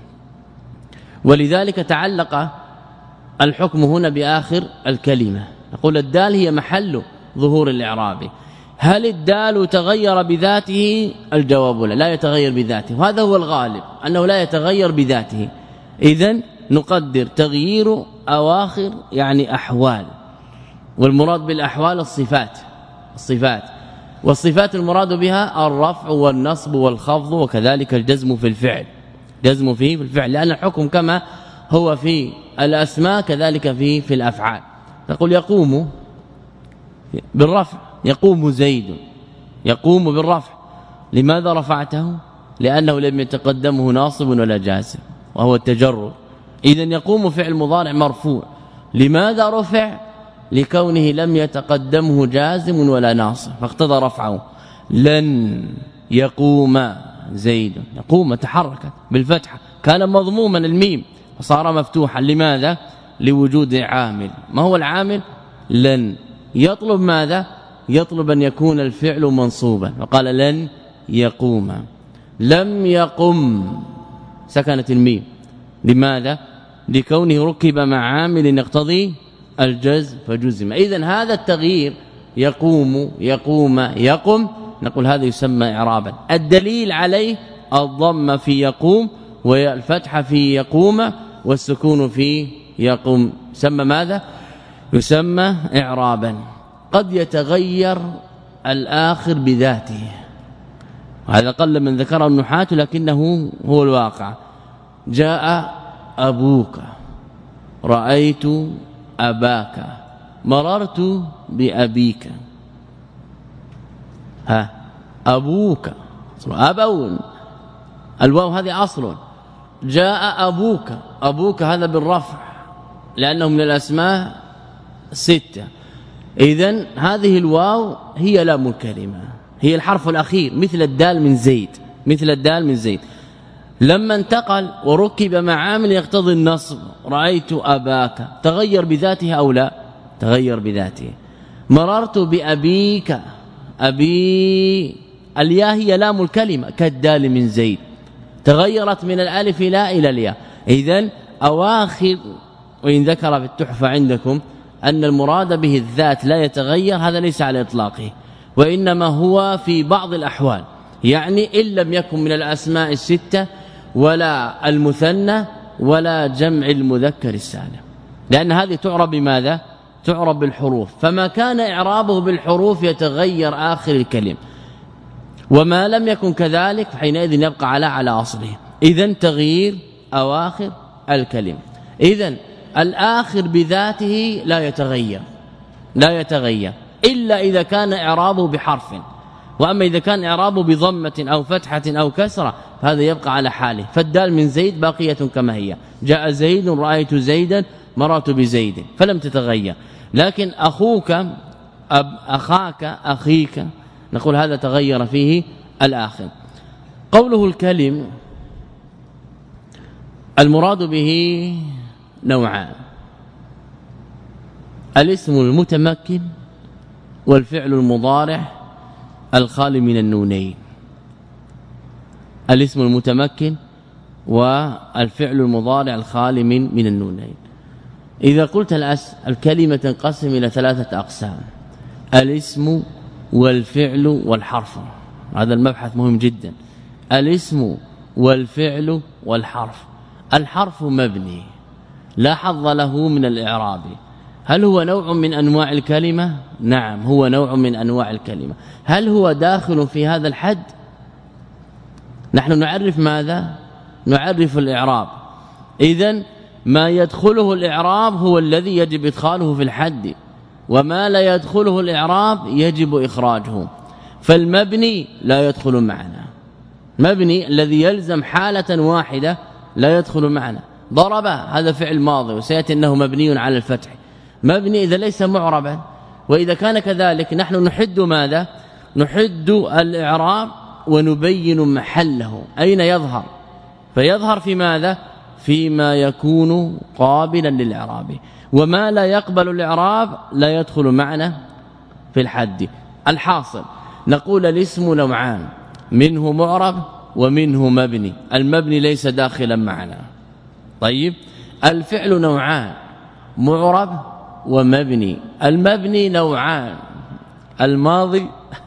ولذلك تعلق الحكم هنا بآخر الكلمة. نقول الدال هي محل ظهور الإعراب. هل الدال تغير بذاته؟ الجواب لا، لا يتغير بذاته، وهذا هو الغالب أنه لا يتغير بذاته. إذن نقدر تغيير أواخر يعني أحوال، والمراد بالأحوال الصفات، الصفات والصفات المراد بها الرفع والنصب والخفض، وكذلك الجزم في الفعل، جزم فيه في الفعل، لأن الحكم كما هو في الأسماء كذلك في في الأفعال. تقول يقوم بالرفع، يقوم زيد، يقوم بالرفع. لماذا رفعته؟ لأنه لم يتقدمه ناصب ولا جازم وهو التجرد. إذن يقوم فعل مضارع مرفوع. لماذا رفع؟ لكونه لم يتقدمه جازم ولا ناصب فاقتضى رفعه. لن يقوم زيد، يقوم تحركت بالفتحة، كان مضموما الميم وصار مفتوحا. لماذا؟ لوجود عامل. ما هو العامل؟ لن. يطلب ماذا؟ يطلب أن يكون الفعل منصوبا، وقال لن يقوم. لم يقم سكنت الميم. لماذا؟ لكونه ركب مع عامل يقتضي الجزم فجزم. إذن هذا التغيير يقوم يقوم يقم، نقول هذا يسمى إعرابا. الدليل عليه الضم في يقوم، والفتح في يقوم، والسكون في يقوم، يسمى ماذا؟ يسمى إعرابا. قد يتغير الآخر بذاته، هذا قل من ذكره النحاة لكنه هو الواقع. جاء أبوك، رأيت أباك، مررت بأبيك. ها أبوك أبون، الواو هذه أصل. جاء أبوك، أبوك هذا بالرفع لأنه من الأسماء ستة. إذن هذه الواو هي لام الكلمة، هي الحرف الأخير مثل الدال من زيد، مثل الدال من زيد. لما انتقل وركب مع عامل يقتضي النصب، رأيت أباك، تغير بذاته أو لا؟ تغير بذاته. مررت بأبيك، أبي الياء هي لام الكلمة كالدال من زيد، تغيرت من الالف لا إلى الياء. إذن أواخر، وإن ذكر في التحفة عندكم أن المراد به الذات لا يتغير، هذا ليس على إطلاقه، وإنما هو في بعض الأحوال، يعني إن لم يكن من الأسماء الستة ولا المثنى ولا جمع المذكر السالم، لأن هذه تعرب بماذا؟ تعرب بالحروف، فما كان إعرابه بالحروف يتغير آخر الكلم، وما لم يكن كذلك فحينئذ يبقى على على أصله. إذن تغيير أواخر الكلم. إذن الآخر بذاته لا يتغير لا يتغير إلا إذا كان إعرابه بحرف، وأما إذا كان إعرابه بضمة أو فتحة أو كسرة فهذا يبقى على حاله. فالدال من زيد باقية كما هي، جاء زيد رأيت زيدا مررت بزيد فلم تتغير. لكن أخوك أب أخاك أخيك نقول هذا تغير فيه الآخر. قوله الكلم المراد به نوعان: الاسم المتمكن والفعل المضارع الخالي من النونين. الاسم المتمكن والفعل المضارع الخالي من من النونين. إذا قلت الأس الكلمة تنقسم إلى ثلاثة أقسام: الاسم والفعل والحرف. هذا المبحث مهم جدا. الاسم والفعل والحرف. الحرف مبني لا حظ له من الإعراب. هل هو نوع من أنواع الكلمة؟ نعم هو نوع من أنواع الكلمة. هل هو داخل في هذا الحد؟ نحن نعرف ماذا؟ نعرف الإعراب. إذن ما يدخله الإعراب هو الذي يجب إدخاله في الحد، وما لا يدخله الإعراب يجب إخراجه. فالمبني لا يدخل معنا، مبني الذي يلزم حالة واحدة لا يدخل معنا. ضرب هذا فعل ماضي وسيأتي أنه مبني على الفتح، مبني إذا ليس معربا. وإذا كان كذلك نحن نحد ماذا؟ نحد الإعراب ونبين محله أين يظهر، فيظهر في ماذا؟ فيما يكون قابلا للإعراب، وما لا يقبل الإعراب لا يدخل معنا في الحد. الحاصل نقول الاسم نوعان: منه معرب ومنه مبني. المبني ليس داخلا معنا. طيب الفعل نوعان: معرب ومبني. المبني نوعان: الماضي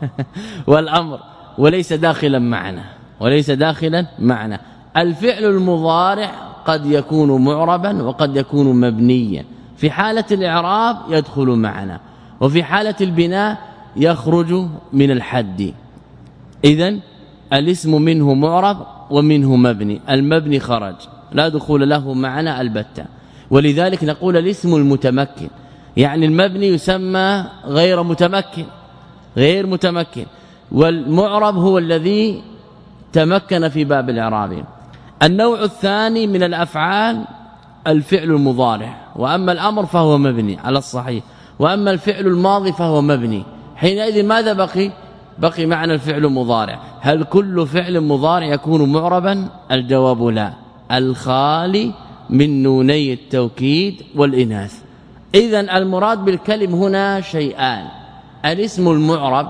والأمر، وليس داخلا معنا وليس داخلا معنا. الفعل المضارع قد يكون معربا وقد يكون مبنيا. في حالة الإعراب يدخل معنا، وفي حالة البناء يخرج من الحد. إذن الاسم منه معرب ومنه مبني. المبني خرج لا دخول له معنا البتة. ولذلك نقول الاسم المتمكن، يعني المبني يسمى غير متمكن غير متمكن والمعرب هو الذي تمكن في باب الإعراب. النوع الثاني من الأفعال الفعل المضارع، وأما الأمر فهو مبني على الصحيح، وأما الفعل الماضي فهو مبني. حينئذ ماذا بقي؟ بقي معنى الفعل المضارع. هل كل فعل مضارع يكون معربا؟ الجواب لا، الخالي من نوني التوكيد والإناث. إذن المراد بالكلم هنا شيئان: الاسم المعرب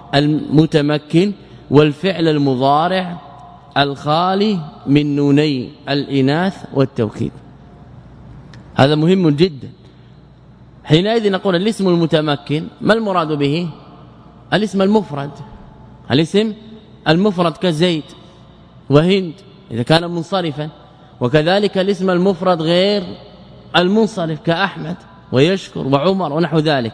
المتمكن، والفعل المضارع الخالي من نوني الإناث والتوكيد. هذا مهم جدا. حينئذ نقول الاسم المتمكن ما المراد به؟ الاسم المفرد، الاسم المفرد كزيد وهند إذا كان منصرفا، وكذلك الاسم المفرد غير المنصرف كأحمد ويشكر وعمر ونحو ذلك.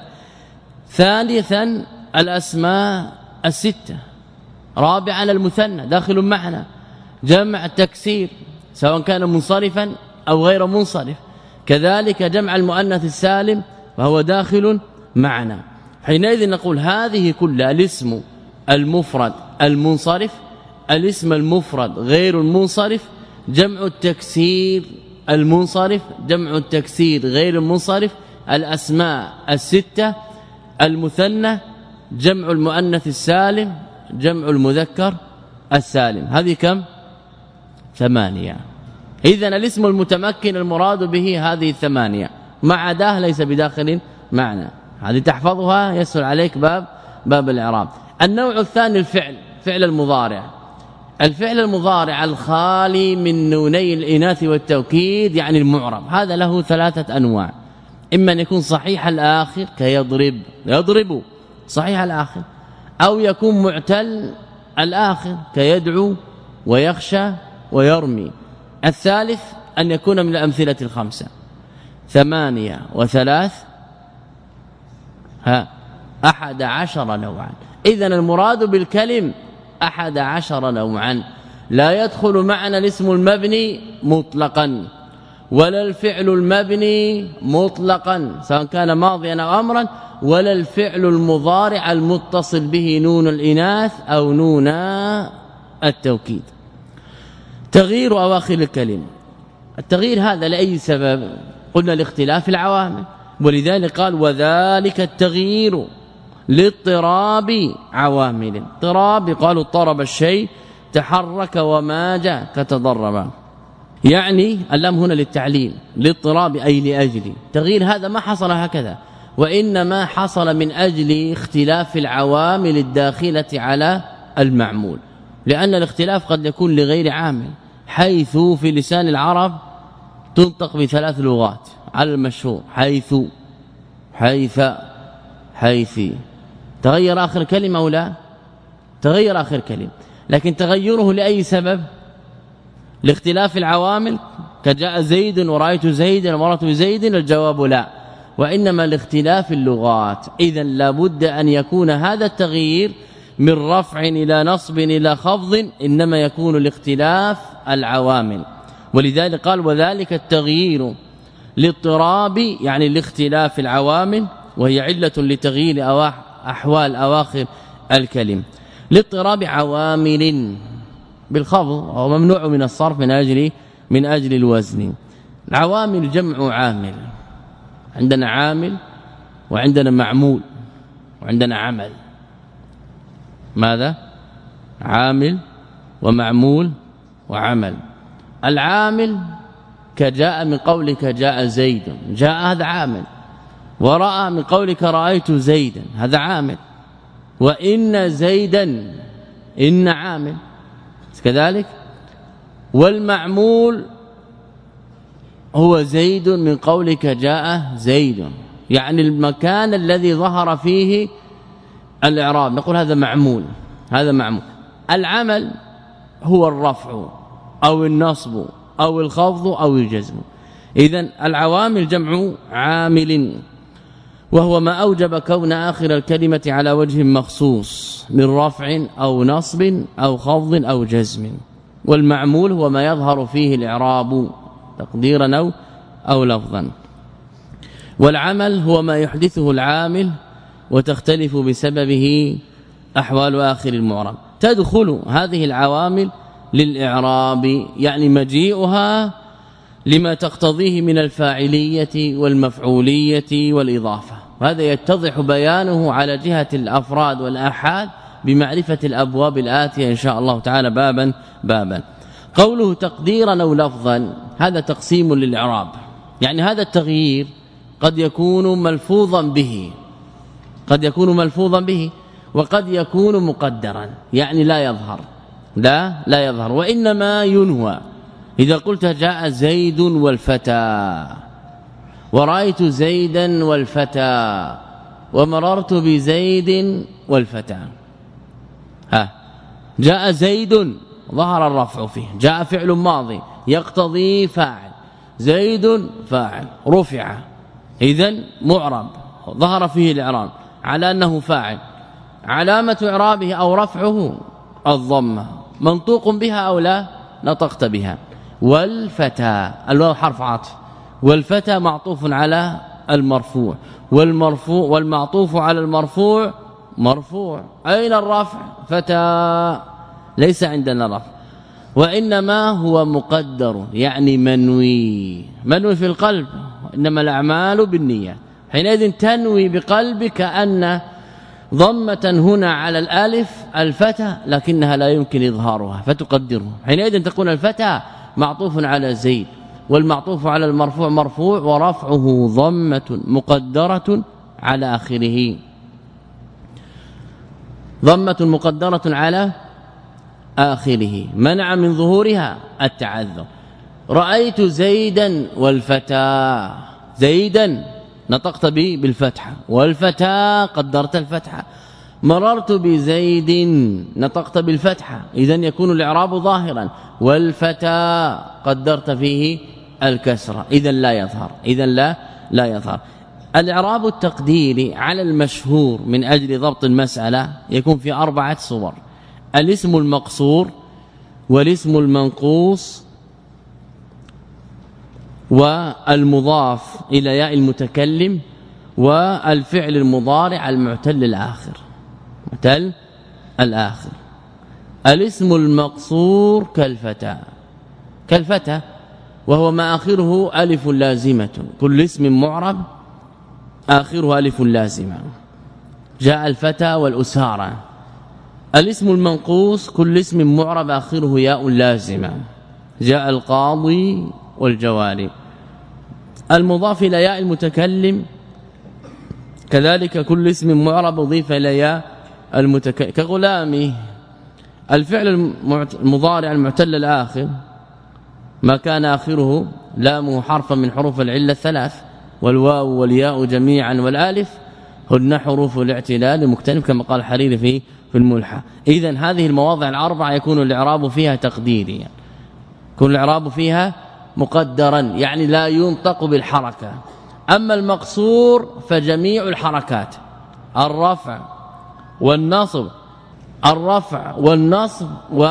ثالثا الأسماء الستة. رابعا المثنى داخل معنا، جمع التكسير سواء كان منصرفا أو غير منصرف، كذلك جمع المؤنث السالم وهو داخل معنا. حينئذ نقول هذه كلها: الاسم المفرد المنصرف، الاسم المفرد غير المنصرف، جمع التكسير المنصرف، جمع التكسير غير المنصرف، الأسماء الستة، المثنى، جمع المؤنث السالم، جمع المذكر السالم. هذه كم؟ ثمانية. إذن الاسم المتمكن المراد به هذه الثمانية، ما عداه ليس بداخل معنا. هذه تحفظها يسهل عليك باب باب الإعراب. النوع الثاني الفعل، فعل المضارع. الفعل المضارع الخالي من نوني الإناث والتوكيد يعني المعرب، هذا له ثلاثة أنواع: إما أن يكون صحيح الآخر كيضرب يضرب صحيح الآخر، أو يكون معتل الآخر كيدعو ويخشى ويرمي. الثالث أن يكون من الأمثلة الخمسة: ثمانية وثلاث ها أحد عشر نوعا. إذن المراد بالكلم أحد عشر نوعا، لا يدخل معنا الاسم المبني مطلقا ولا الفعل المبني مطلقا سواء كان ماضيا أو أمرا، ولا الفعل المضارع المتصل به نون الإناث أو نون التوكيد. تغيير أواخر الكلم، التغيير هذا لأي سبب؟ قلنا لاختلاف العوامل، ولذلك قال وذلك التغيير لاضطراب عوامل. اضطراب قالوا اضطرب الشيء، تحرك وماج كتضرب، يعني اللام هنا للتعليل، لاضطراب أي لأجل. تغيير هذا ما حصل هكذا، وإنما حصل من أجل اختلاف العوامل الداخلة على المعمول، لأن الاختلاف قد يكون لغير عامل، حيث في لسان العرب تنطق بثلاث لغات على المشهور، حيث حيث حيث. تغير آخر كلمة أو لا؟ تغير آخر كلمة، لكن تغيره لأي سبب؟ لاختلاف العوامل، كجاء زيد ورأيت زيدا ومررت بزيد، الجواب لا، وإنما لاختلاف اللغات. إذن لابد أن يكون هذا التغيير من رفع إلى نصب إلى خفض، إنما يكون لاختلاف العوامل. ولذلك قال وذلك التغيير لاضطراب، يعني لاختلاف العوامل، وهي علة لتغيير أحوال أواخر الكلم، لاضطراب عوامل بالخفض، وهو ممنوع من الصرف من أجل من أجل الوزن. العوامل جمع عامل، عندنا عامل وعندنا معمول وعندنا عمل. ماذا؟ عامل ومعمول وعمل. العامل كجاء من قولك جاء زيد، جاء هذا عامل، ورأى من قولك رأيت زيدا هذا عامل، وإن زيدا إن عامل كذلك. والمعمول هو زيد من قولك جاء زيد، يعني المكان الذي ظهر فيه الإعراب نقول هذا معمول، هذا معمول. العمل هو الرفع أو النصب أو الخفض أو الجزم. إذن العوامل جمع عامل، وهو ما أوجب كون آخر الكلمة على وجه مخصوص من رفع أو نصب أو خفض أو جزم. والمعمول هو ما يظهر فيه الإعراب تقديرا أو, أو لفظا. والعمل هو ما يحدثه العامل وتختلف بسببه أحوال آخر المعرب. تدخل هذه العوامل للإعراب، يعني مجيئها لما تقتضيه من الفاعلية والمفعولية والإضافة، وهذا يتضح بيانه على جهة الأفراد والآحاد بمعرفة الأبواب الآتية إن شاء الله تعالى بابا بابا. قوله تقديرا أو لفظا هذا تقسيم للإعراب، يعني هذا التغيير قد يكون ملفوظا به، قد يكون ملفوظا به وقد يكون مقدرا، يعني لا يظهر لا لا يظهر وإنما ينوى. إذا قلت جاء زيد والفتى، ورأيت زيدا والفتى، ومررت بزيد والفتى، ها جاء زيد ظهر الرفع فيه، جاء فعل ماضي يقتضي فاعل، زيد فاعل رفع، إذن معرب ظهر فيه الإعراب على أنه فاعل، علامة إعرابه أو رفعه الضمة، منطوق بها أو لا نطقت بها. والفتى الواو حرف عطف، والفتى معطوف على المرفوع، والمرفوع والمعطوف على المرفوع مرفوع. أين الرفع؟ فتى، ليس عندنا رفع، وإنما هو مقدر، يعني منوي، منوي في القلب، إنما الأعمال بالنيات. حينئذ تنوي بقلبك أن ضمة هنا على الالف الفتى، لكنها لا يمكن إظهارها فتقدره، حينئذ تكون الفتى معطوف على زيد، والمعطوف على المرفوع مرفوع، ورفعه ضمة مقدرة على آخره، ضمة مقدرة على آخره منع من ظهورها التعذر. رأيت زيدا والفتى، زيدا نطقت به بالفتحة، والفتى قدرت الفتحة، مررت بزيد نطقت بالفتحة، إذن يكون الإعراب ظاهرا، والفتى قدرت فيه الكسرة، إذن لا يظهر، إذن لا لا يظهر. الإعراب التقديري على المشهور من أجل ضبط المسألة يكون في أربعة صور: الاسم المقصور والاسم المنقوص والمضاف إلى ياء المتكلم والفعل المضارع المعتل الآخر. معتل الآخر. الاسم المقصور كالفتى، كالفتى وهو ما آخره ألف لازمة، كل اسم معرب آخره ألف لازمة. جاء الفتى والأسارة. الاسم المنقوص كل اسم معرب آخره ياء لازمة. جاء القاضي والجواري. المضاف إلى ياء المتكلم كذلك كل اسم معرب أضيف إلى ياء المتكلم كغلامي. الفعل المضارع المعتل الآخر ما كان آخره لامه حرفا من حروف العلة الثلاث، والواو والياء جميعا والالف هن حروف الاعتلال المكتنف كما قال الحريري في في الملحة. اذا هذه المواضع الاربعه يكون الاعراب فيها تقديريا، يعني يكون الاعراب فيها مقدرا يعني لا ينطق بالحركه. اما المقصور فجميع الحركات، الرفع والنصب، الرفع والنصب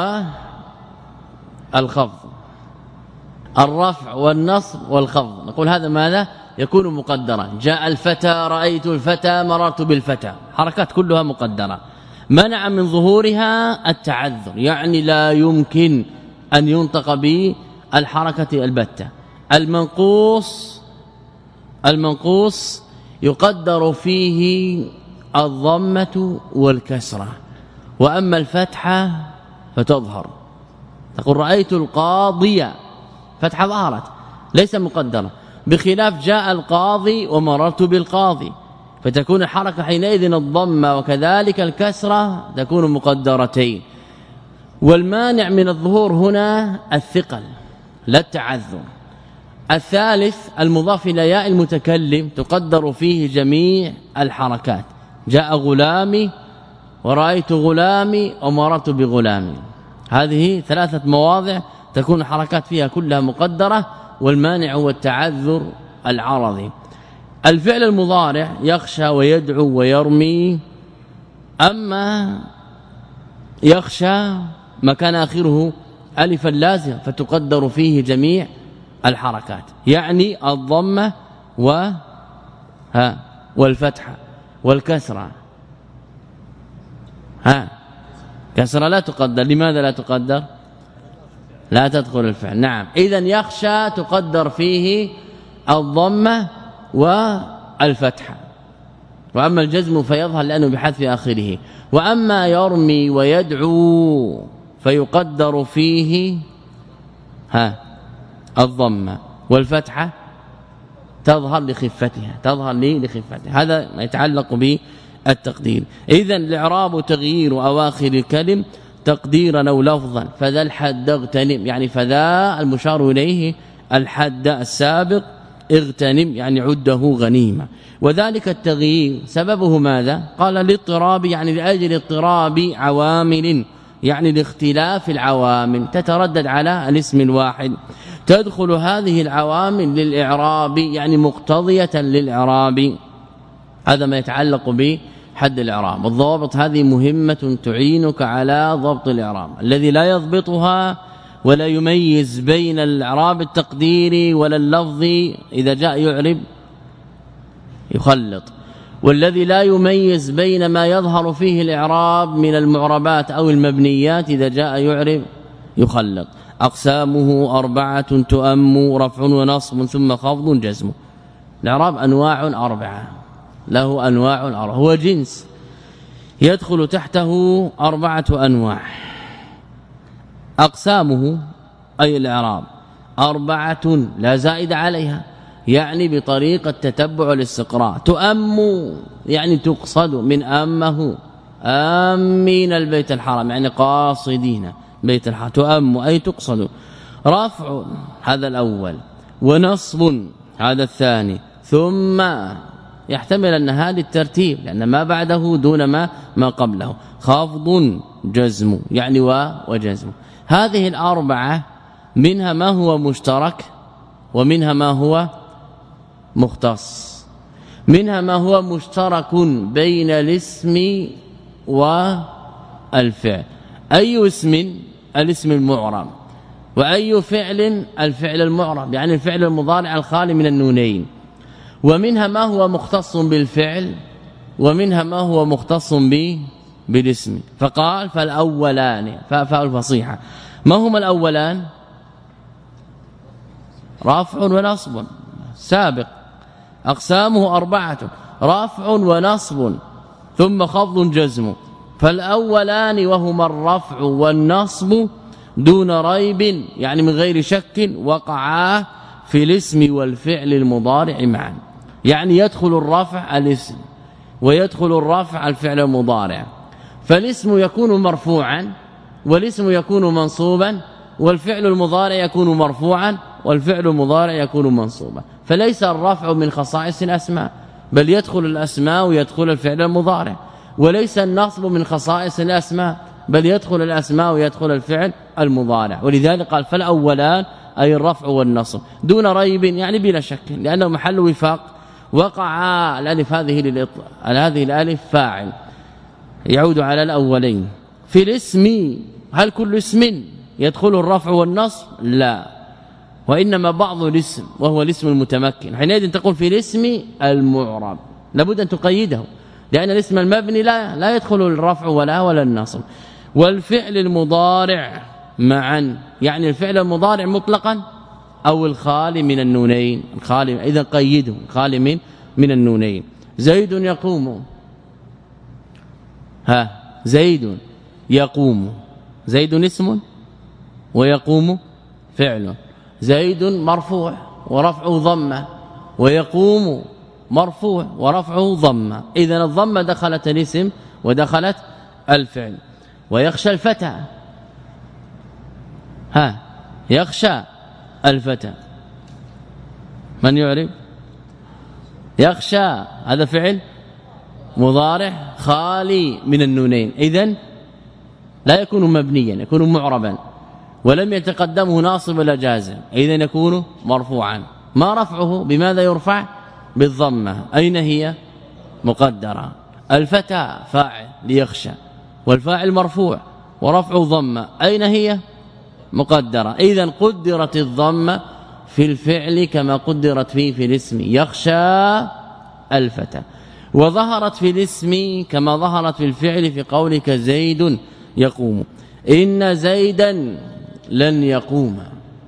والخفض، الرفع والنصب والخفض، نقول هذا ماذا يكون مقدرا. جاء الفتى، رأيت الفتى، مررت بالفتى، حركات كلها مقدرة. منع من ظهورها التعذر، يعني لا يمكن أن ينطق بالحركة البتة. المنقوص المنقوص يقدر فيه الضمة والكسرة، وأما الفتحة فتظهر. تقول رأيت القاضية، فتحة ظهرت ليس مقدرة، بخلاف جاء القاضي ومررت بالقاضي، فتكون الحركة حينئذ الضمة وكذلك الكسرة تكون مقدرتين. والمانع من الظهور هنا الثقل لا التعذر. الثالث المضاف إلى ياء المتكلم تقدر فيه جميع الحركات. جاء غلامي ورأيت غلامي ومررت بغلامي، هذه ثلاثة مواضع تكون الحركات فيها كلها مقدرة، والمانع هو التعذر العرضي. الفعل المضارع يخشى ويدعو ويرمي، أما يخشى ما كان آخره ألفا لازم فتقدر فيه جميع الحركات، يعني الضمة و ها والفتحة والكسرة. ها كسرة لا تقدر، لماذا لا تقدر؟ لا تدخل الفعل. نعم، إذن يخشى تقدر فيه الضمة والفتحة، وأما الجزم فيظهر لأنه بحذف آخره. وأما يرمي ويدعو فيقدر فيه ها الضمة والفتحة تظهر لخفتها، تظهر لي لخفتها. هذا ما يتعلق بالتقدير. إذن الإعراب تغيير أواخر الكلم تقديرا أو لفظا، فذا الحد اغتنم، يعني فذا المشار إليه الحد السابق اغتنم يعني عده غنيمة. وذلك التغيير سببه ماذا؟ قال الاضطراب، يعني لأجل اضطراب عوامل، يعني لاختلاف العوامل تتردد على الاسم الواحد. تدخل هذه العوامل للإعراب يعني مقتضية للإعراب. هذا ما يتعلق بحد الإعراب. الضوابط هذه مهمة تعينك على ضبط الإعراب. الذي لا يضبطها ولا يميز بين الإعراب التقديري ولا اللفظي إذا جاء يعرب يخلط، والذي لا يميز بين ما يظهر فيه الإعراب من المعربات أو المبنيات إذا جاء يعرب يخلط. أقسامه أربعة تؤم رفع ونصب ثم خفض جزم. الإعراب أنواع أربعة، له أنواع أربعة، هو جنس يدخل تحته أربعة أنواع. أقسامه أي الإعراب أربعة لا زائد عليها، يعني بطريقة تتبع الاستقراء. تؤم يعني تقصد من أمه، آمين البيت الحرام يعني قاصدين بيت الحرام، تؤم أي تقصد. رفع هذا الأول، ونصب هذا الثاني، ثم يحتمل أن هذا الترتيب لأن ما بعده دون ما ما قبله. خفض جزم يعني وجزم. هذه الأربعة منها ما هو مشترك ومنها ما هو مختص. منها ما هو مشترك بين الاسم والفعل. أي اسم؟ الاسم المعرب. وأي فعل؟ الفعل المعرب، يعني الفعل المضارع الخالي من النونين. ومنها ما هو مختص بالفعل ومنها ما هو مختص به بالاسم. فقال فالأولان فاء الفصيحة. ما هما الأولان؟ رفع ونصب سابق، أقسامه أربعة: رفع ونصب ثم خفض جزم. فالأولان وهما الرفع والنصب دون ريب، يعني من غير شك، وقعا في الاسم والفعل المضارع معا. يعني يدخل الرفع الاسم ويدخل الرفع الفعل المضارع، فالاسم يكون مرفوعا والاسم يكون منصوبا، والفعل المضارع يكون مرفوعا والفعل المضارع يكون منصوبا. فليس الرفع من خصائص الأسماء، بل يدخل الأسماء ويدخل الفعل المضارع. وليس النصب من خصائص الأسماء، بل يدخل الأسماء ويدخل الفعل المضارع. ولذلك قال فالأولان أي الرفع والنصب دون ريب، يعني بلا شك، لأنه محل وفاق. وقع الالف هذه هذه الالف فاعل يعود على الأولين. في الاسم هل كل اسم يدخل الرفع والنصب؟ لا، وإنما بعض الاسم وهو الاسم المتمكن. حينئذ تقول في الاسم المعرب، لابد أن تقيده، لأن الاسم المبني لا لا يدخل الرفع ولا ولا النصب. والفعل المضارع معا، يعني الفعل المضارع مطلقا أو الخالي من النونين. الخالي اذا قيده، الخالي من من النونين. زيد يقوم، ها زيد يقوم، زيد اسم ويقوم فعل. زيد مرفوع ورفعه ضمه، ويقوم مرفوع ورفعه ضمه. اذا الضمه دخلت الاسم ودخلت الفعل. ويخشى الفتى، ها يخشى الفتى، من يعرف؟ يخشى هذا فعل مضارع خالي من النونين، اذا لا يكون مبنيا، يكون معربا، ولم يتقدمه ناصب ولا جازم، اذا يكون مرفوعا. ما رفعه؟ بماذا يرفع؟ بالضمه. اين هي؟ مقدره. الفتى فاعل ليخشى، والفاعل مرفوع ورفعه ضمه، اين هي؟ مقدره. اذا قدرت الضمه في الفعل كما قدرت فيه في الاسم، يخشى الفتى. وظهرت في الاسم كما ظهرت في الفعل في قولك زيد يقوم. إن زيدا لن يقوم،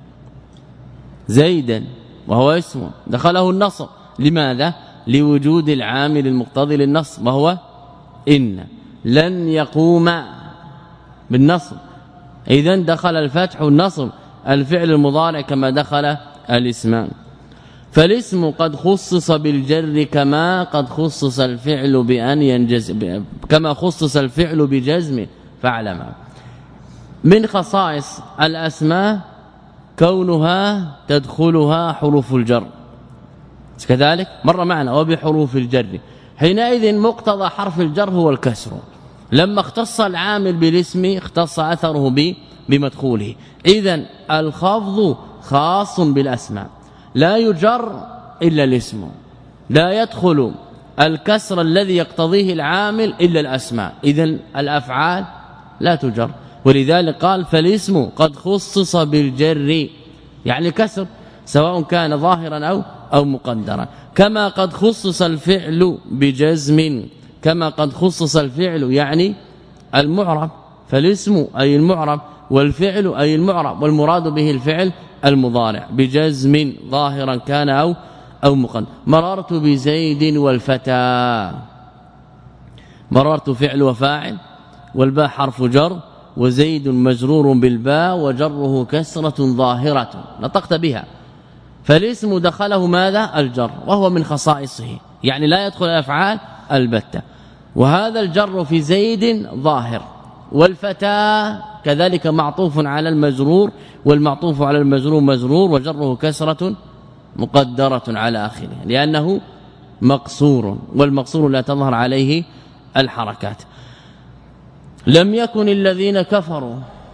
زيدا وهو اسم دخله النصب. لماذا؟ لوجود العامل المقتضي للنصب وهو إن. لن يقوم بالنصب، إذن دخل الفتح النصب الفعل المضارع كما دخل الاسمان. فالاسم قد خصص بالجر كما قد خصص الفعل بأن ينجزم، كما خصص الفعل بجزم. فاعلم من خصائص الأسماء كونها تدخلها حروف الجر، كذلك مر معنا وبحروف الجر. حينئذ مقتضى حرف الجر هو الكسر. لما اختص العامل بالاسم اختص أثره بمدخوله. إذن الخفض خاص بالأسماء، لا يجر إلا الاسم، لا يدخل الكسر الذي يقتضيه العامل إلا الأسماء. إذن الأفعال لا تجر. ولذلك قال فالاسم قد خصص بالجر، يعني الكسر سواء كان ظاهرا أو أو مقدرا. كما قد خصص الفعل بجزم، كما قد خصص الفعل يعني المعرب. فالاسم أي المعرب والفعل أي المعرب، والمراد به الفعل المضارع بجزم ظاهرا كان أو أو مقدر. مررت بزيد والفتى، مررت فعل وفاعل والباء حرف جر، وزيد مجرور بالباء وجره كسرة ظاهرة نطقت بها. فالاسم دخله ماذا؟ الجر، وهو من خصائصه، يعني لا يدخل الافعال البتة. وهذا الجر في زيد ظاهر، والفتى كذلك معطوف على المجرور، والمعطوف على المجرور مجرور وجره كسرة مقدرة على آخره لأنه مقصور، والمقصور لا تظهر عليه الحركات. لم يكن الذين كفروا،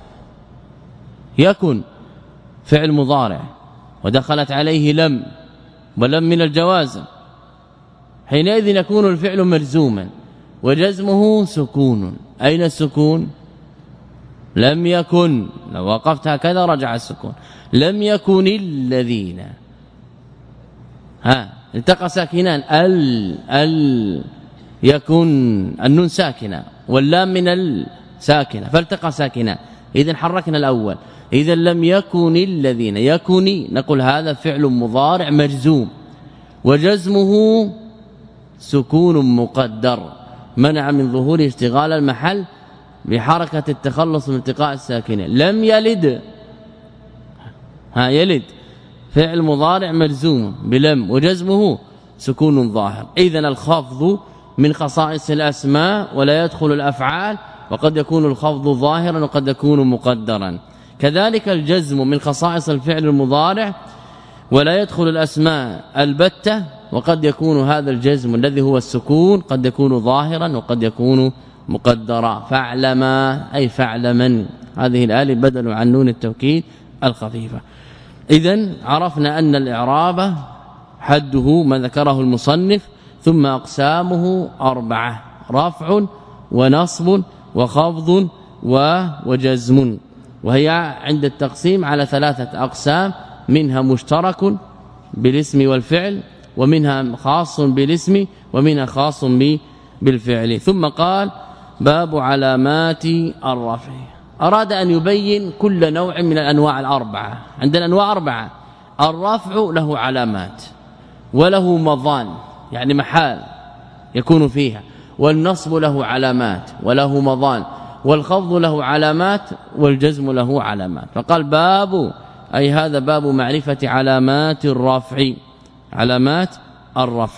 يكن فعل مضارع ودخلت عليه لم، ولم من الجوازم. حينئذ يكون الفعل مجزوما وجزمه سكون. أين السكون؟ لم يكن، لو وقفت هكذا رجع السكون. لم يكن الذين، ها التقى ساكنان، ال ال يكن النون ساكنه واللام من الساكنه فالتقى ساكنان، اذا حركنا الاول. اذا لم يكن الذين، يكن نقول هذا فعل مضارع مجزوم وجزمه سكون مقدر منع من ظهور اشتغال المحل بحركه التخلص من التقاء الساكنه. لم يلد، ها يلد فعل مضارع مجزوم بلم وجزمه سكون ظاهر. اذا الخفض من خصائص الاسماء ولا يدخل الافعال، وقد يكون الخفض ظاهرا وقد يكون مقدرا. كذلك الجزم من خصائص الفعل المضارع ولا يدخل الاسماء البتة، وقد يكون هذا الجزم الذي هو السكون قد يكون ظاهرا وقد يكون مقدرا. فاعلما أي فاعلما، هذه الآلة بدل عن نون التوكيد الخفيفة. إذن عرفنا أن الإعراب حده ما ذكره المصنف، ثم أقسامه أربعة: رفع ونصب وخفض وجزم، وهي عند التقسيم على ثلاثة أقسام: منها مشترك بالاسم والفعل، ومنها خاص بالاسم، ومنها خاص بالفعل. ثم قال: باب علامات الرفع. أراد أن يبين كل نوع من الأنواع الأربعة. عندنا أنواع أربعة: الرفع له علامات وله مضان يعني محال يكون فيها، والنصب له علامات وله مضان، والخفض له علامات، والجزم له علامات. فقال باب أي هذا باب معرفة علامات الرفع. علامات الرفع،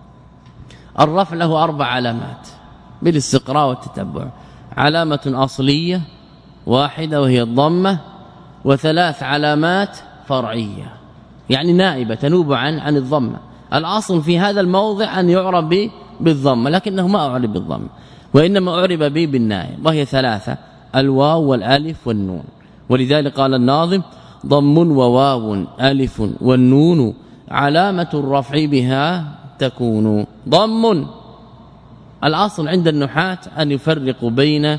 الرفع له أربع علامات بالاستقراء والتتبع: علامة أصلية واحدة وهي الضمة، وثلاث علامات فرعية يعني نائبة تنوب عن عن الضمة. الأصل في هذا الموضع أن يعرب بالضمة، لكنه ما أعرب بالضمة وإنما أعرب به بالنائب، وهي ثلاثة: الواو والالف والنون. ولذلك قال الناظم: ضم وواو الف والنون علامة الرفع بها تكون. ضم الأصل عند النحاة أن يفرقوا بين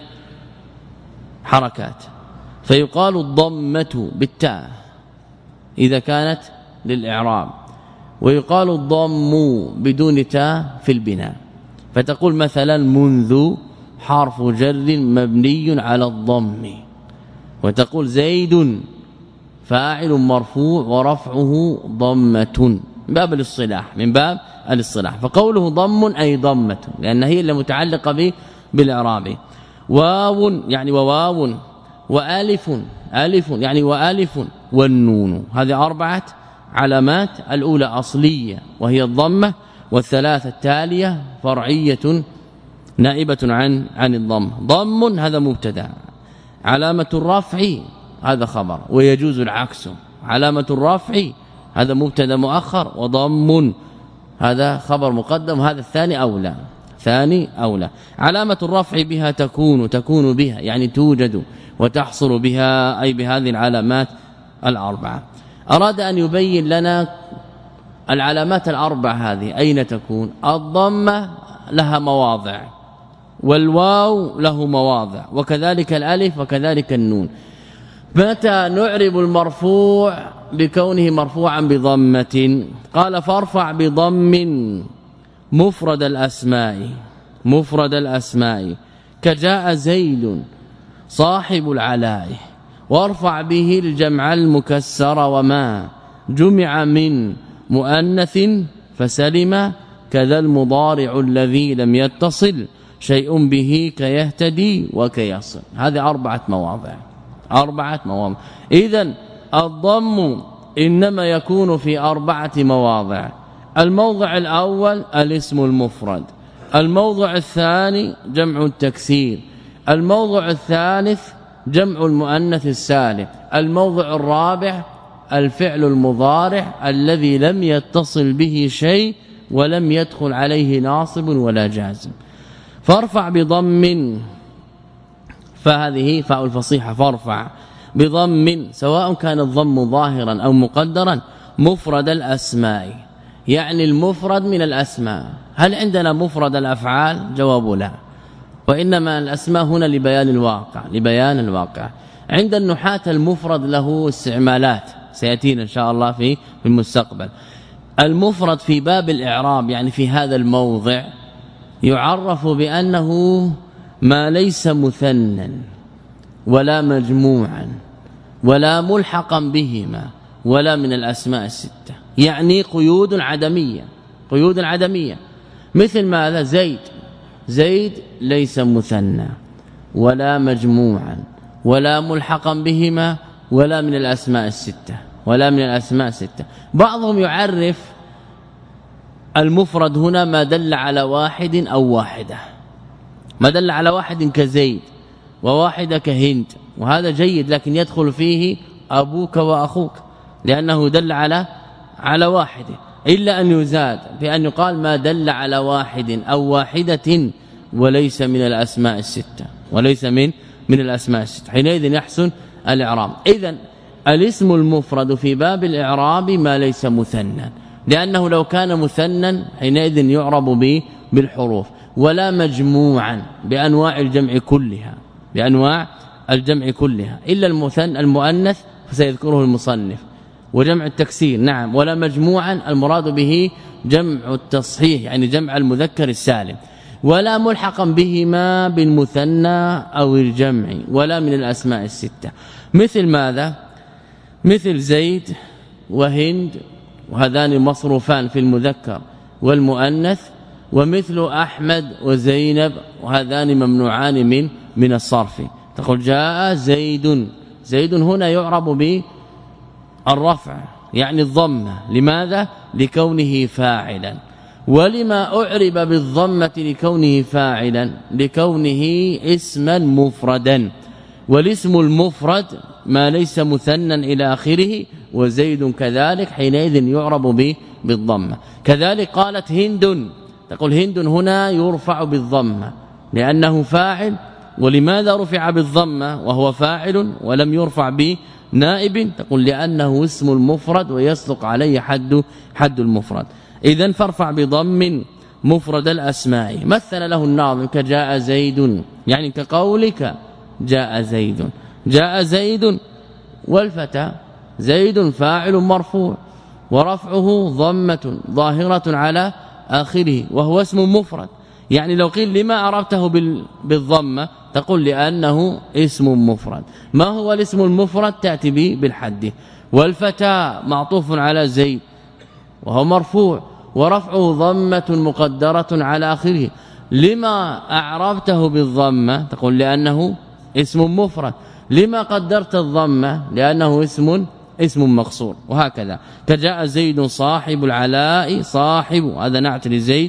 حركات، فيقال الضمة بالتاء إذا كانت للإعراب، ويقال الضم بدون تاء في البناء. فتقول مثلا منذ حرف جر مبني على الضم، وتقول زيد فاعل مرفوع ورفعه ضمة، من باب الاصطلاح من باب الاصطلاح. فقوله ضم أي ضمة، لأن هي اللي متعلقة به بالإعراب. واو يعني وواو، والف الف يعني والف، والنون. هذه أربعة علامات: الأولى أصلية وهي الضمة، والثلاثة التالية فرعية نائبة عن عن الضم. ضم هذا مبتدا، علامة الرفع هذا خبر، ويجوز العكس: علامة الرفع هذا مبتدا مؤخر، وضم هذا خبر مقدم، هذا الثاني أولى ثاني أولى. علامة الرفع بها تكون، تكون بها يعني توجد وتحصل بها، أي بهذه العلامات الأربعة. أراد أن يبين لنا العلامات الأربع هذه أين تكون. الضمة لها مواضع، والواو له مواضع، وكذلك الألف، وكذلك النون. متى نعرب المرفوع بكونه مرفوعا بضمة؟ قال: فارفع بضم مفرد الأسماء، مفرد الأسماء كجاء زيد صاحب العلاء، وارفع به الجمع المكسر وما جمع من مؤنث فسلم، كذا المضارع الذي لم يتصل شيء به كيهتدي وكيصل. هذه أربعة مواضع، أربعة مواضع. إذن الضم إنما يكون في أربعة مواضع: الموضع الأول الاسم المفرد، الموضع الثاني جمع التكسير، الموضع الثالث جمع المؤنث السالم، الموضع الرابع الفعل المضارع الذي لم يتصل به شيء ولم يدخل عليه ناصب ولا جازم. فارفع بضم، فهذه فاء الفصيحة، فارفع بضم سواء كان الضم ظاهرا أو مقدرا مفرد الأسماء، يعني المفرد من الأسماء. هل عندنا مفرد الأفعال؟ جواب لا، وإنما الأسماء هنا لبيان الواقع لبيان الواقع. عند النحاة المفرد له استعمالات سيأتينا إن شاء الله في في المستقبل. المفرد في باب الإعراب يعني في هذا الموضع يعرف بأنه ما ليس مثنى ولا مجموعا ولا ملحقا بهما ولا من الأسماء الستة، يعني قيود عدمية قيود عدمية. مثل ماذا؟ زيد زيد ليس مثنى ولا مجموعا ولا ملحقا بهما ولا من الأسماء الستة ولا من الأسماء الستة. بعضهم يعرف المفرد هنا ما دل على واحد أو واحدة، ما دل على واحد كزيد وواحدة كهند، وهذا جيد، لكن يدخل فيه أبوك وأخوك لأنه دل على على واحد، إلا أن يزاد بأن يقال ما دل على واحد أو واحدة وليس من الأسماء الستة وليس من من الأسماء الستة، حينئذ يحسن الإعراب. إذن الاسم المفرد في باب الإعراب ما ليس مثنى، لأنه لو كان مثنى حينئذ يعرب به بالحروف، ولا مجموعا بأنواع الجمع كلها بأنواع الجمع كلها إلا المثنى المؤنث فسيذكره المصنف، وجمع التكسير نعم، ولا مجموعا المراد به جمع التصحيح يعني جمع المذكر السالم، ولا ملحقا بهما بالمثنى أو الجمع ولا من الأسماء الستة. مثل ماذا؟ مثل زيد وهند، وهذان مصروفان في المذكر والمؤنث، ومثل أحمد وزينب، وهذان ممنوعان من من الصرف. تقول جاء زيد، زيد هنا يعرب بالرفع يعني الضمه، لماذا؟ لكونه فاعلا. ولما أعرب بالضمة لكونه فاعلا؟ لكونه اسما مفردا، والاسم المفرد ما ليس مثنى إلى آخره، وزيد كذلك حينئذ يعرب به بالضمه. كذلك قالت هند، تقول هند هنا يرفع بالضمه لأنه فاعل. ولماذا رفع بالضمه وهو فاعل ولم يرفع بنائب؟ تقول لأنه اسم المفرد ويصدق عليه حد حد المفرد. إذن فارفع بضم مفرد الأسماء. مثل له الناظم كجاء زيد، يعني كقولك جاء زيد، جاء زيد والفتى زيد فاعل مرفوع ورفعه ضمة ظاهرة على آخره وهو اسم مفرد. يعني لو قيل لما عرفته بالضمة تقول لأنه اسم مفرد. ما هو الاسم المفرد؟ تأتي به بالحد. والفتى معطوف على زيد وهو مرفوع ورفعه ضمة مقدرة على آخره. لما أعربته بالضمة؟ تقول لأنه اسم مفرد. لما قدرت الضمة؟ لأنه اسم اسم مقصور. وهكذا كجاء زيد صاحب العلاء، صاحب هذا نعت لزيد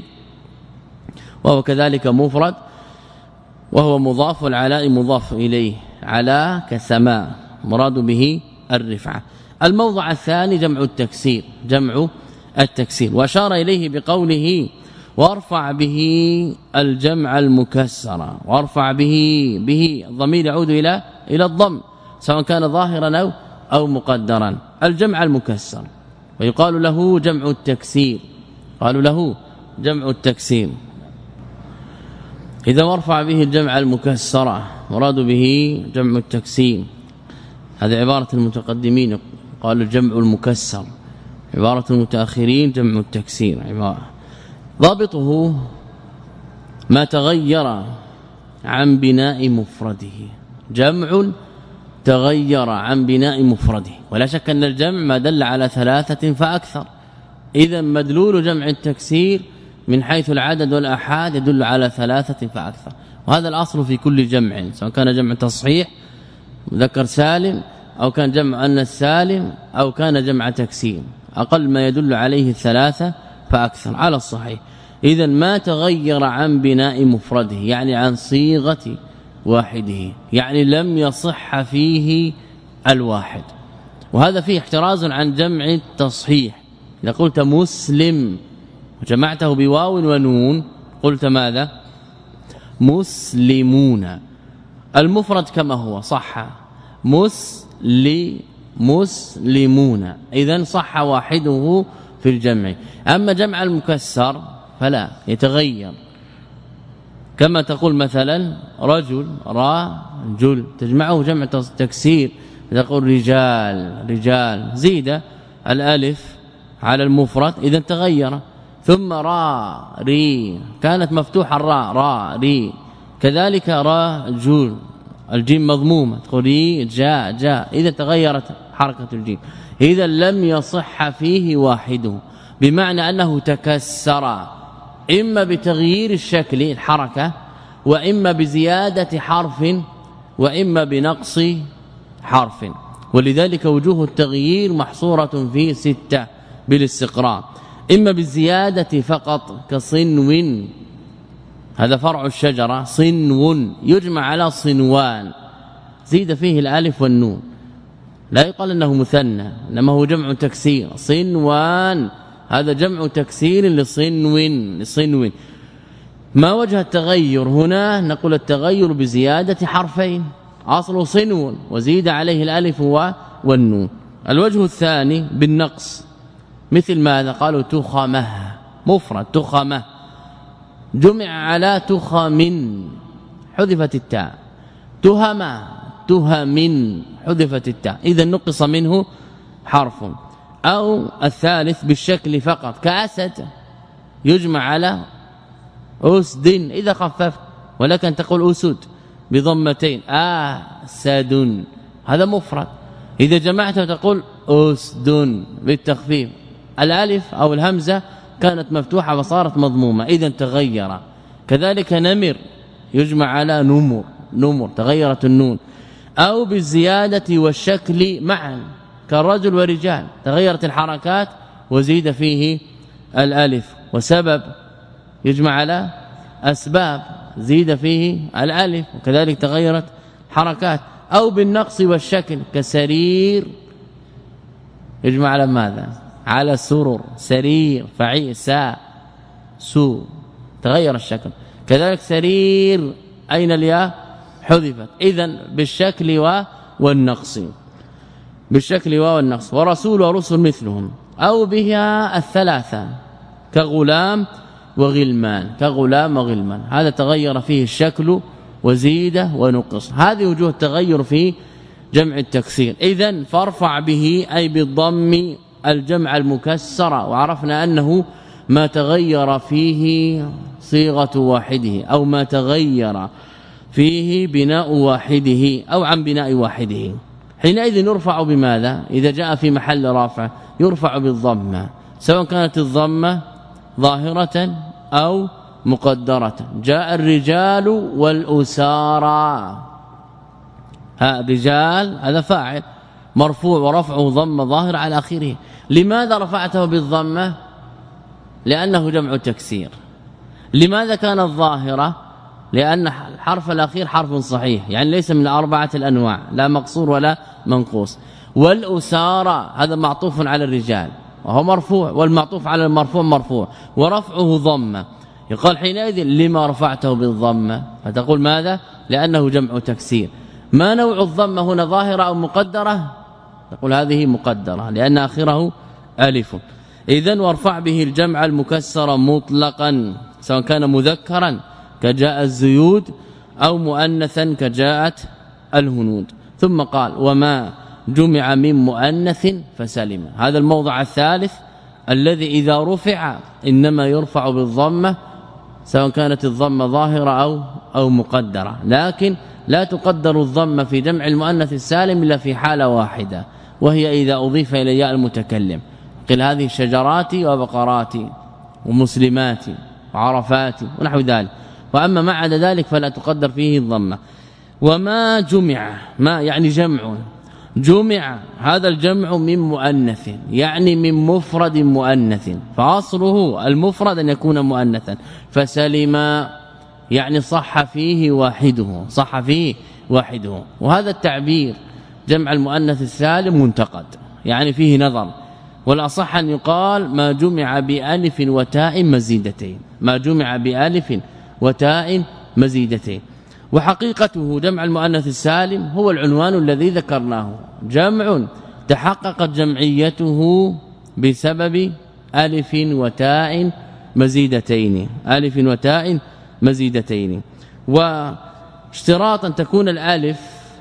وهو كذلك مفرد، وهو مضاف، العلاء مضاف إليه، علاء كسماء مراد به الرفعة. الموضع الثاني جمع التكسير، جمع التكسير، واشار إليه بقوله وارفع به الجمع المكسر. وارفع به به الضمير يعود إلى إلى الضم سواء كان ظاهرا أو أو مقدرا. الجمع المكسر ويقال له جمع التكسير، قالوا له جمع التكسير. إذا وارفع به الجمع المكسرة مراد به جمع التكسير. هذه عبارة المتقدمين قالوا الجمع المكسر، عبارة المتأخرين جمع التكسير. عبارة ضابطه ما تغير عن بناء مفرده، جمع تغير عن بناء مفرده. ولا شك أن الجمع ما دل على ثلاثة فأكثر، إذا مدلول جمع التكسير من حيث العدد والآحاد يدل على ثلاثة فأكثر، وهذا الأصل في كل جمع، سواء كان جمع تصحيح مذكر سالم أو كان جمع أنثى سالم أو كان جمع تكسير، أقل ما يدل عليه الثلاثة فأكثر على الصحيح. إذا ما تغير عن بناء مفرده يعني عن صيغة واحده، يعني لم يصح فيه الواحد، وهذا فيه احتراز عن جمع التصحيح. إذا قلت مسلم وجمعته بواو ونون قلت ماذا؟ مسلمون. المفرد كما هو صح مسلم مسلمون، إذن صح واحده في في الجمع. أما جمع المكسر فلا يتغير، كما تقول مثلا رجل راجل تجمعه جمع تكسير، تقول رجال رجال زيد الالف على المفرد اذا تغير. ثم را ري كانت مفتوحه الراء را ري، كذلك رجل الجيم مضمومه تقول ري جاء جاء اذا تغيرت حركه الجيم. اذا لم يصح فيه واحده، بمعنى أنه تكسر إما بتغيير الشكل الحركة، وإما بزيادة حرف، وإما بنقص حرف. ولذلك وجوه التغيير محصورة في ستة بالاستقراء، إما بالزيادة فقط كصنو، هذا فرع الشجرة، صنو يجمع على صنوان زيد فيه الالف والنون، لا يقال انه مثنى انما هو جمع تكسير، صنوان هذا جمع تكسير لصنو لصنو. ما وجه التغير هنا؟ نقول التغير بزيادة حرفين، اصله صنو وزيد عليه الالف والنون. الوجه الثاني بالنقص، مثل ماذا؟ قالوا تخمه مفرد تخمه جمع على تخم حذفت التاء، تهم تهم حذفت التاء، اذا نقص منه حرف. أو الثالث بالشكل فقط كأسد يجمع على أسد إذا خففت، ولكن تقول أسد بضمتين أسد هذا مفرد، إذا جمعته تقول أسد بالتخفيف، الالف أو الهمزة كانت مفتوحة وصارت مضمومة إذا تغير. كذلك نمر يجمع على نمر نمر تغيرت النون. أو بالزيادة والشكل معا كالرجل ورجال تغيرت الحركات وزيد فيه الالف، وسبب يجمع على اسباب زيد فيه الالف وكذلك تغيرت حركات. أو بالنقص والشكل كسرير يجمع على ماذا؟ على سرر سرير فعيل سا سو تغير الشكل. كذلك سرير أين الياء؟ حذفت. إذن بالشكل والنقص بالشكل والنقص. ورسول ورسل مثلهم. أو بها الثلاثة كغلام وغلمان كغلام وغلمان، هذا تغير فيه الشكل وزيد ونقص. هذه وجوه التغير في جمع التكسير. إذن فارفع به أي بالضم الجمع المكسر، وعرفنا أنه ما تغير فيه صيغة واحده أو ما تغير فيه بناء واحده أو عن بناء واحده، حينئذ يرفع بماذا؟ إذا جاء في محل رافع يرفع بالضمة، سواء كانت الضمة ظاهرة أو مقدرة. جاء الرجال والأسارى، ها الرجال هذا فاعل مرفوع ورفعه ضمه ظاهر على آخره. لماذا رفعته بالضمة؟ لأنه جمع تكسير. لماذا كانت ظاهرة؟ لأن الحرف الأخير حرف صحيح، يعني ليس من أربعة الأنواع، لا مقصور ولا منقوص. والأسارى هذا معطوف على الرجال وهو مرفوع، والمعطوف على المرفوع مرفوع ورفعه ضمه. يقال حينئذ لما رفعته بالضمه؟ فتقول ماذا؟ لأنه جمع تكسير. ما نوع الضمه هنا؟ ظاهرة أو مقدرة؟ تقول هذه مقدرة لأن آخره ألف. إذن وارفع به الجمع المكسر مطلقا، سواء كان مذكرا كجاء الزيود أو مؤنثا كجاءت الهنود. ثم قال وما جمع من مؤنث فسلم. هذا الموضع الثالث الذي إذا رفع إنما يرفع بالضمة، سواء كانت الضمة ظاهرة أو أو مقدرة، لكن لا تقدر الضمة في جمع المؤنث السالم إلا في حالة واحدة، وهي إذا أضيف إلى ياء المتكلم. قل هذه شجرات وبقرات ومسلمات وعرفات ونحو ذلك. وأما ما عدا ذلك فلا تقدر فيه الضمة. وما جمع، ما يعني جمع، جمع هذا الجمع من مؤنث، يعني من مفرد مؤنث، فاصله المفرد ان يكون مؤنثا. فسلم يعني صح فيه واحده، صح فيه واحده. وهذا التعبير جمع المؤنث السالم منتقد، يعني فيه نظر، والاصح ان يقال ما جمع بألف وتاء مزيدتين، ما جمع بألف وتاء مزيدتين. وحقيقته جمع المؤنث السالم هو العنوان الذي ذكرناه، جمع تحققت جمعيته بسبب ألف وتاء مزيدتين ألف وتاء مزيدتين واشتراط أن تكون الألف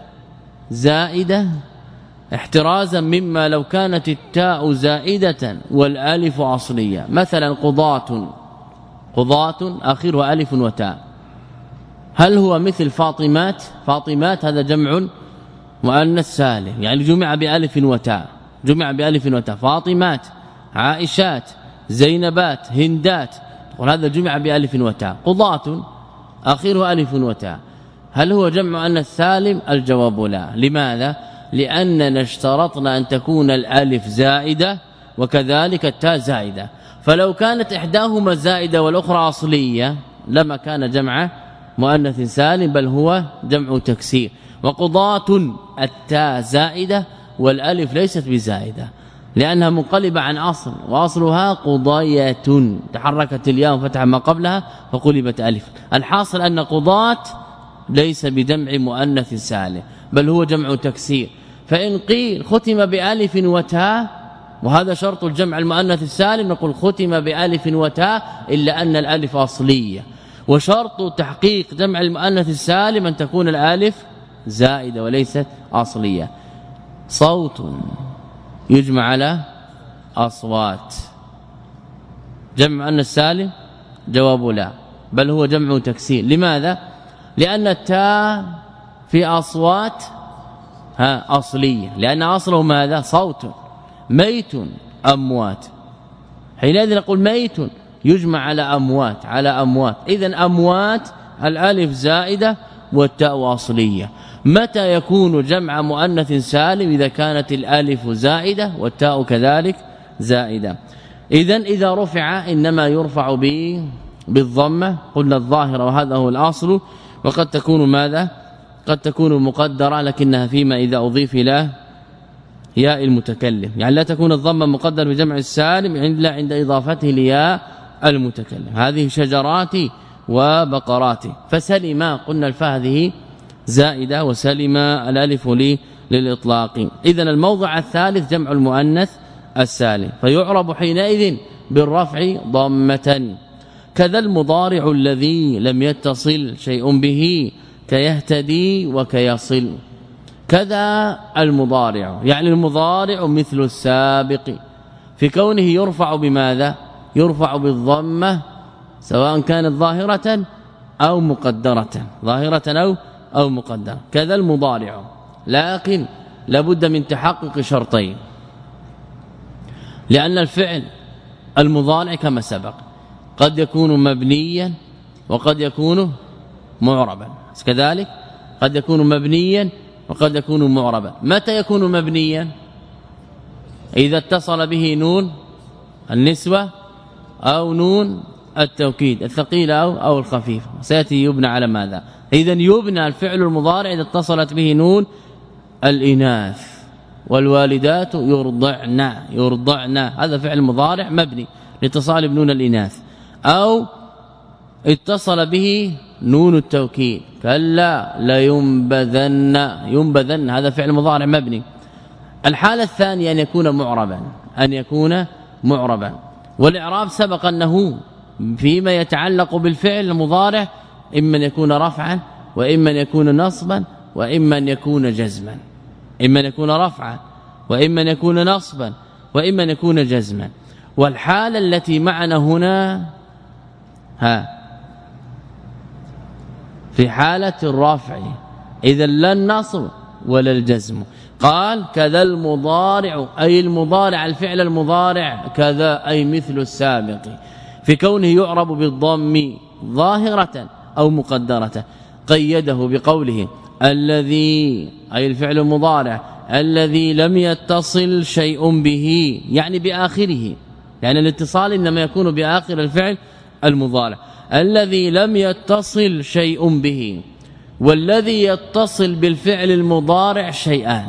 زائدة احترازا مما لو كانت التاء زائدة والالف اصليه مثلا قضاة قضاة اخره الف وتاء هل هو مثل فاطمات فاطمات هذا جمع مؤنث سالم يعني جمع بالف وتاء جمع بالف وتاء فاطمات عائشات زينبات هندات وهذا جمع بالف وتاء قضاة اخره الف وتاء هل هو جمع مؤنث سالم الجواب لا لماذا لاننا اشترطنا ان تكون الالف زائده وكذلك التاء زائده فلو كانت احداهما زائده والاخرى اصليه لما كان جمع مؤنث سالم بل هو جمع تكسير وقضاة التاء زائده والالف ليست بزائده لانها منقلبه عن اصل واصلها قضايه تحركت الياء وفتح ما قبلها فقلبت الف الحاصل ان قضاة ليس بجمع مؤنث سالم بل هو جمع تكسير فإن قيل ختم بألف وتاء وهذا شرط الجمع المؤنث السالم نقول ختم بألف وتاء إلا أن الألف أصلية وشرط تحقيق جمع المؤنث السالم أن تكون الألف زائدة وليست أصلية صوت يجمع على أصوات جمع مؤنث سالم جواب لا بل هو جمع تكسير لماذا لأن التاء في أصوات ها أصلية لأن أصله ماذا صوت ميت أموات حينئذ نقول ميت يجمع على أموات على أموات إذن أموات الألف زائدة والتاء أصلية متى يكون جمع مؤنث سالم إذا كانت الألف زائدة والتاء كذلك زائدة إذن إذا رفع إنما يرفع بالضمة قلنا الظاهرة وهذا هو الأصل وقد تكون ماذا قد تكون مقدرة لكنها فيما إذا أضيف إلى ياء المتكلم يعني لا تكون الضمه مقدر بجمع السالم إلا عند إضافته لياء المتكلم هذه شجرات وبقرات فسلم قلنا الفاء هذه زائدة وسلم الالف لي للإطلاق إذن الموضع الثالث جمع المؤنث السالم فيعرب حينئذ بالرفع ضمة كذا المضارع الذي لم يتصل شيء به كيهتدي وكيصل كذا المضارع يعني المضارع مثل السابق في كونه يرفع بماذا يرفع بالضمه سواء كانت ظاهرة أو مقدرة ظاهرة أو أو مقدرة كذا المضارع لكن لابد من تحقق شرطين لأن الفعل المضارع كما سبق قد يكون مبنيا وقد يكون معربا كذلك قد يكون مبنيا وقد يكون معربا متى يكون مبنيا إذا اتصل به نون النسوة أو نون التوكيد الثقيلة أو, أو الخفيفة سيأتي يبنى على ماذا إذا يبنى الفعل المضارع إذا اتصلت به نون الإناث والوالدات يرضعن يرضعن هذا فعل مضارع مبني لاتصال بنون الإناث أو اتصل به نون التوكيد كلا لا ينبذن ينبذن هذا فعل مضارع مبني الحالة الثانية أن يكون معربا أن يكون معربا والإعراب سبق أنه فيما يتعلق بالفعل المضارع إما أن يكون رفعا وإما أن يكون نصبا وإما أن يكون جزما إما أن يكون رفعا وإما أن يكون نصبا وإما أن يكون جزما والحالة التي معنا هنا ها في حالة الرفع إذا لا النصب ولا الجزم قال كذا المضارع أي المضارع الفعل المضارع كذا أي مثل السابق في كونه يعرب بالضم ظاهرة أو مقدرة قيده بقوله الذي أي الفعل المضارع الذي لم يتصل شيء به يعني بآخره يعني الاتصال إنما يكون بآخر الفعل المضارع الذي لم يتصل شيء به والذي يتصل بالفعل المضارع شيئان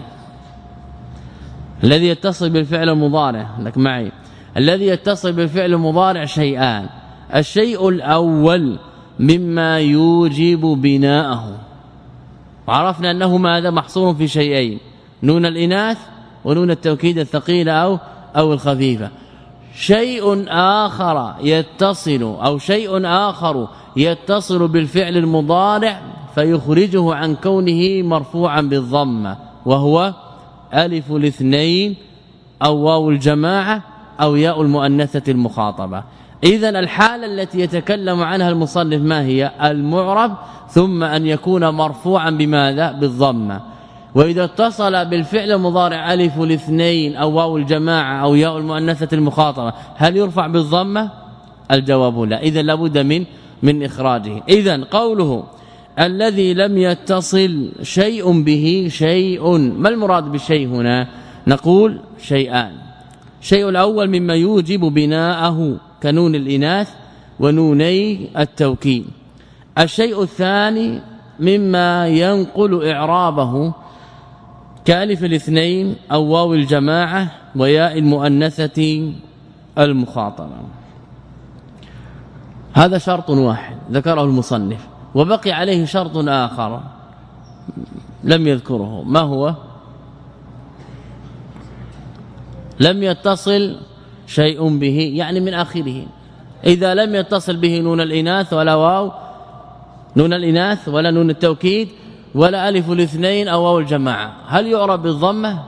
الذي يتصل بالفعل المضارع لك معي الذي يتصل بالفعل المضارع شيئان الشيء الأول مما يوجب بناءه وعرفنا أنه ماذا محصور في شيئين نون الإناث ونون التوكيد الثقيلة أو, أو الخفيفة شيء آخر يتصل أو شيء آخر يتصل بالفعل المضارع فيخرجه عن كونه مرفوعا بالضمه وهو ألف الاثنين أو واو الجماعة أو ياء المؤنثة المخاطبة. إذن الحالة التي يتكلم عنها المصنف ما هي؟ المعرب ثم أن يكون مرفوعا بماذا؟ بالضمه. وإذا اتصل بالفعل المضارع ألف الاثنين أو واو الجماعة أو ياء المؤنثة المخاطبة هل يرفع بالضمه؟ الجواب لا. إذن لابد من من إخراجه. إذن قوله الذي لم يتصل شيء به شيء، ما المراد بالشيء هنا؟ نقول شيئان. الشيء الأول مما يوجب بناءه كنون الإناث ونوني التوكيد. الشيء الثاني مما ينقل إعرابه كالف الاثنين أو واو الجماعة وياء المؤنثة المخاطبة. هذا شرط واحد ذكره المصنف، وبقي عليه شرط آخر لم يذكره. ما هو؟ لم يتصل شيء به يعني من آخره. إذا لم يتصل به نون الإناث ولا واو نون الإناث ولا نون التوكيد ولا ألف الاثنين أو واو الجماعة هل يعرب بالضمة؟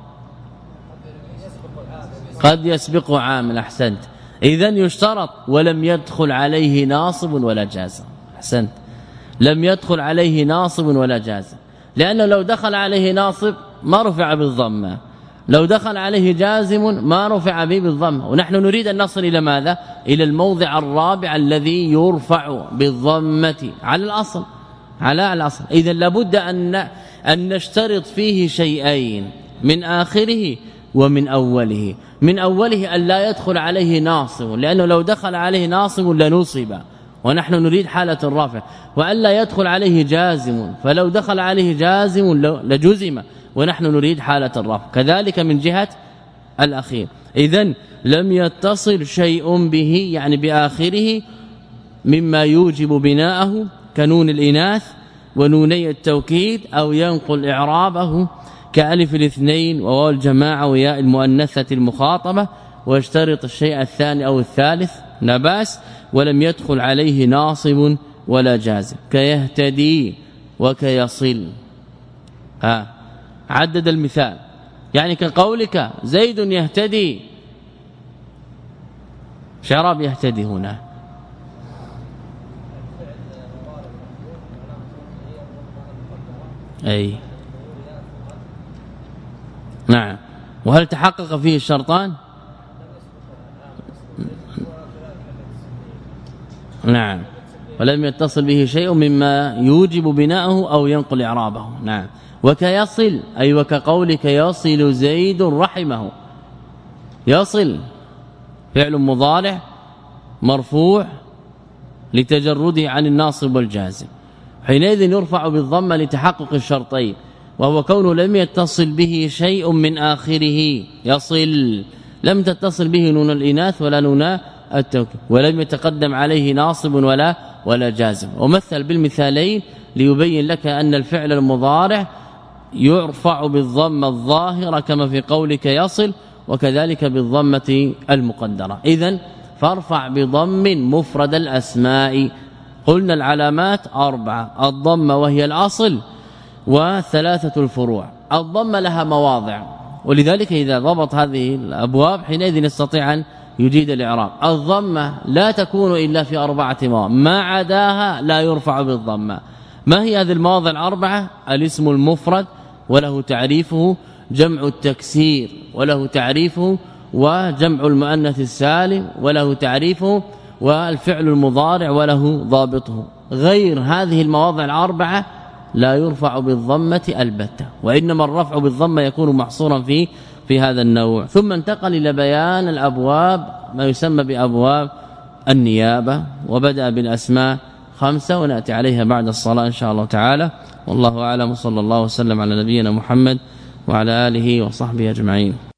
قد يسبق عامل. أحسنت. إذن يشترط ولم يدخل عليه ناصب ولا جازم. أحسنت. لم يدخل عليه ناصب ولا جازم، لأنه لو دخل عليه ناصب ما رفع بالضمه، لو دخل عليه جازم ما رفع به بالضمه. ونحن نريد أن نصل إلى ماذا؟ إلى الموضع الرابع الذي يرفع بالضمه على الأصل، على الأصل. إذن لابد أن أن نشترط فيه شيئين من آخره ومن أوله. من أوله أن لا يدخل عليه ناصب، لأنه لو دخل عليه ناصب لنصب ونحن نريد حالة الرفع، وألا يدخل عليه جازم، فلو دخل عليه جازم لجزم ونحن نريد حالة الرفع. كذلك من جهة الأخير. إذن لم يتصل شيء به يعني بآخره مما يوجب بناءه كنون الإناث ونوني التوكيد أو ينقل إعرابه كألف الاثنين وواو الجماعة وياء المؤنثة المخاطبة، واشترط الشيء الثاني أو الثالث نباس ولم يدخل عليه ناصب ولا جازم كيهتدي وكيصل. ها عدد المثال يعني كقولك زيد يهتدي. شراب يهتدي هنا أي نعم. وهل تحقق فيه الشرطان؟ نعم. ولم يتصل به شيء مما يوجب بناءه أو ينقل إعرابه. نعم. وكيصل أي وكقولك يصل زيد رحمه. يصل فعل مضارع مرفوع لتجرده عن الناصب والجازم، حينئذ يرفع بالضمه لتحقق الشرطين، وهو كونه لم يتصل به شيء من آخره. يصل لم تتصل به نون الإناث ولا نون التوكيد، ولم يتقدم عليه ناصب ولا ولا جازم. ومثل بالمثالين ليبين لك أن الفعل المضارع يرفع بالضمه الظاهره كما في قولك يصل، وكذلك بالضمه المقدره. إذن فارفع بضم مفرد الأسماء. قلنا العلامات أربعة: الضمه وهي الأصل، وثلاثة الفروع. الضمه لها مواضع، ولذلك إذا ضبط هذه الأبواب حينئذ يستطيع أن يجيد الإعراب. الضمه لا تكون إلا في أربعة مواضع، ما عداها لا يرفع بالضمه. ما هي هذه المواضع الأربعة؟ الاسم المفرد وله تعريفه، جمع التكسير وله تعريفه، وجمع المؤنث السالم وله تعريفه، والفعل المضارع وله ضابطه. غير هذه المواضع الأربعة لا يرفع بالضمة البتة، وإنما الرفع بالضمة يكون محصورا في في هذا النوع. ثم انتقل إلى بيان الأبواب ما يسمى بأبواب النيابة، وبدأ بالأسماء خمسة ونأتي عليها بعد الصلاة إن شاء الله تعالى. والله أعلم، صلى الله وسلم على نبينا محمد وعلى آله وصحبه أجمعين.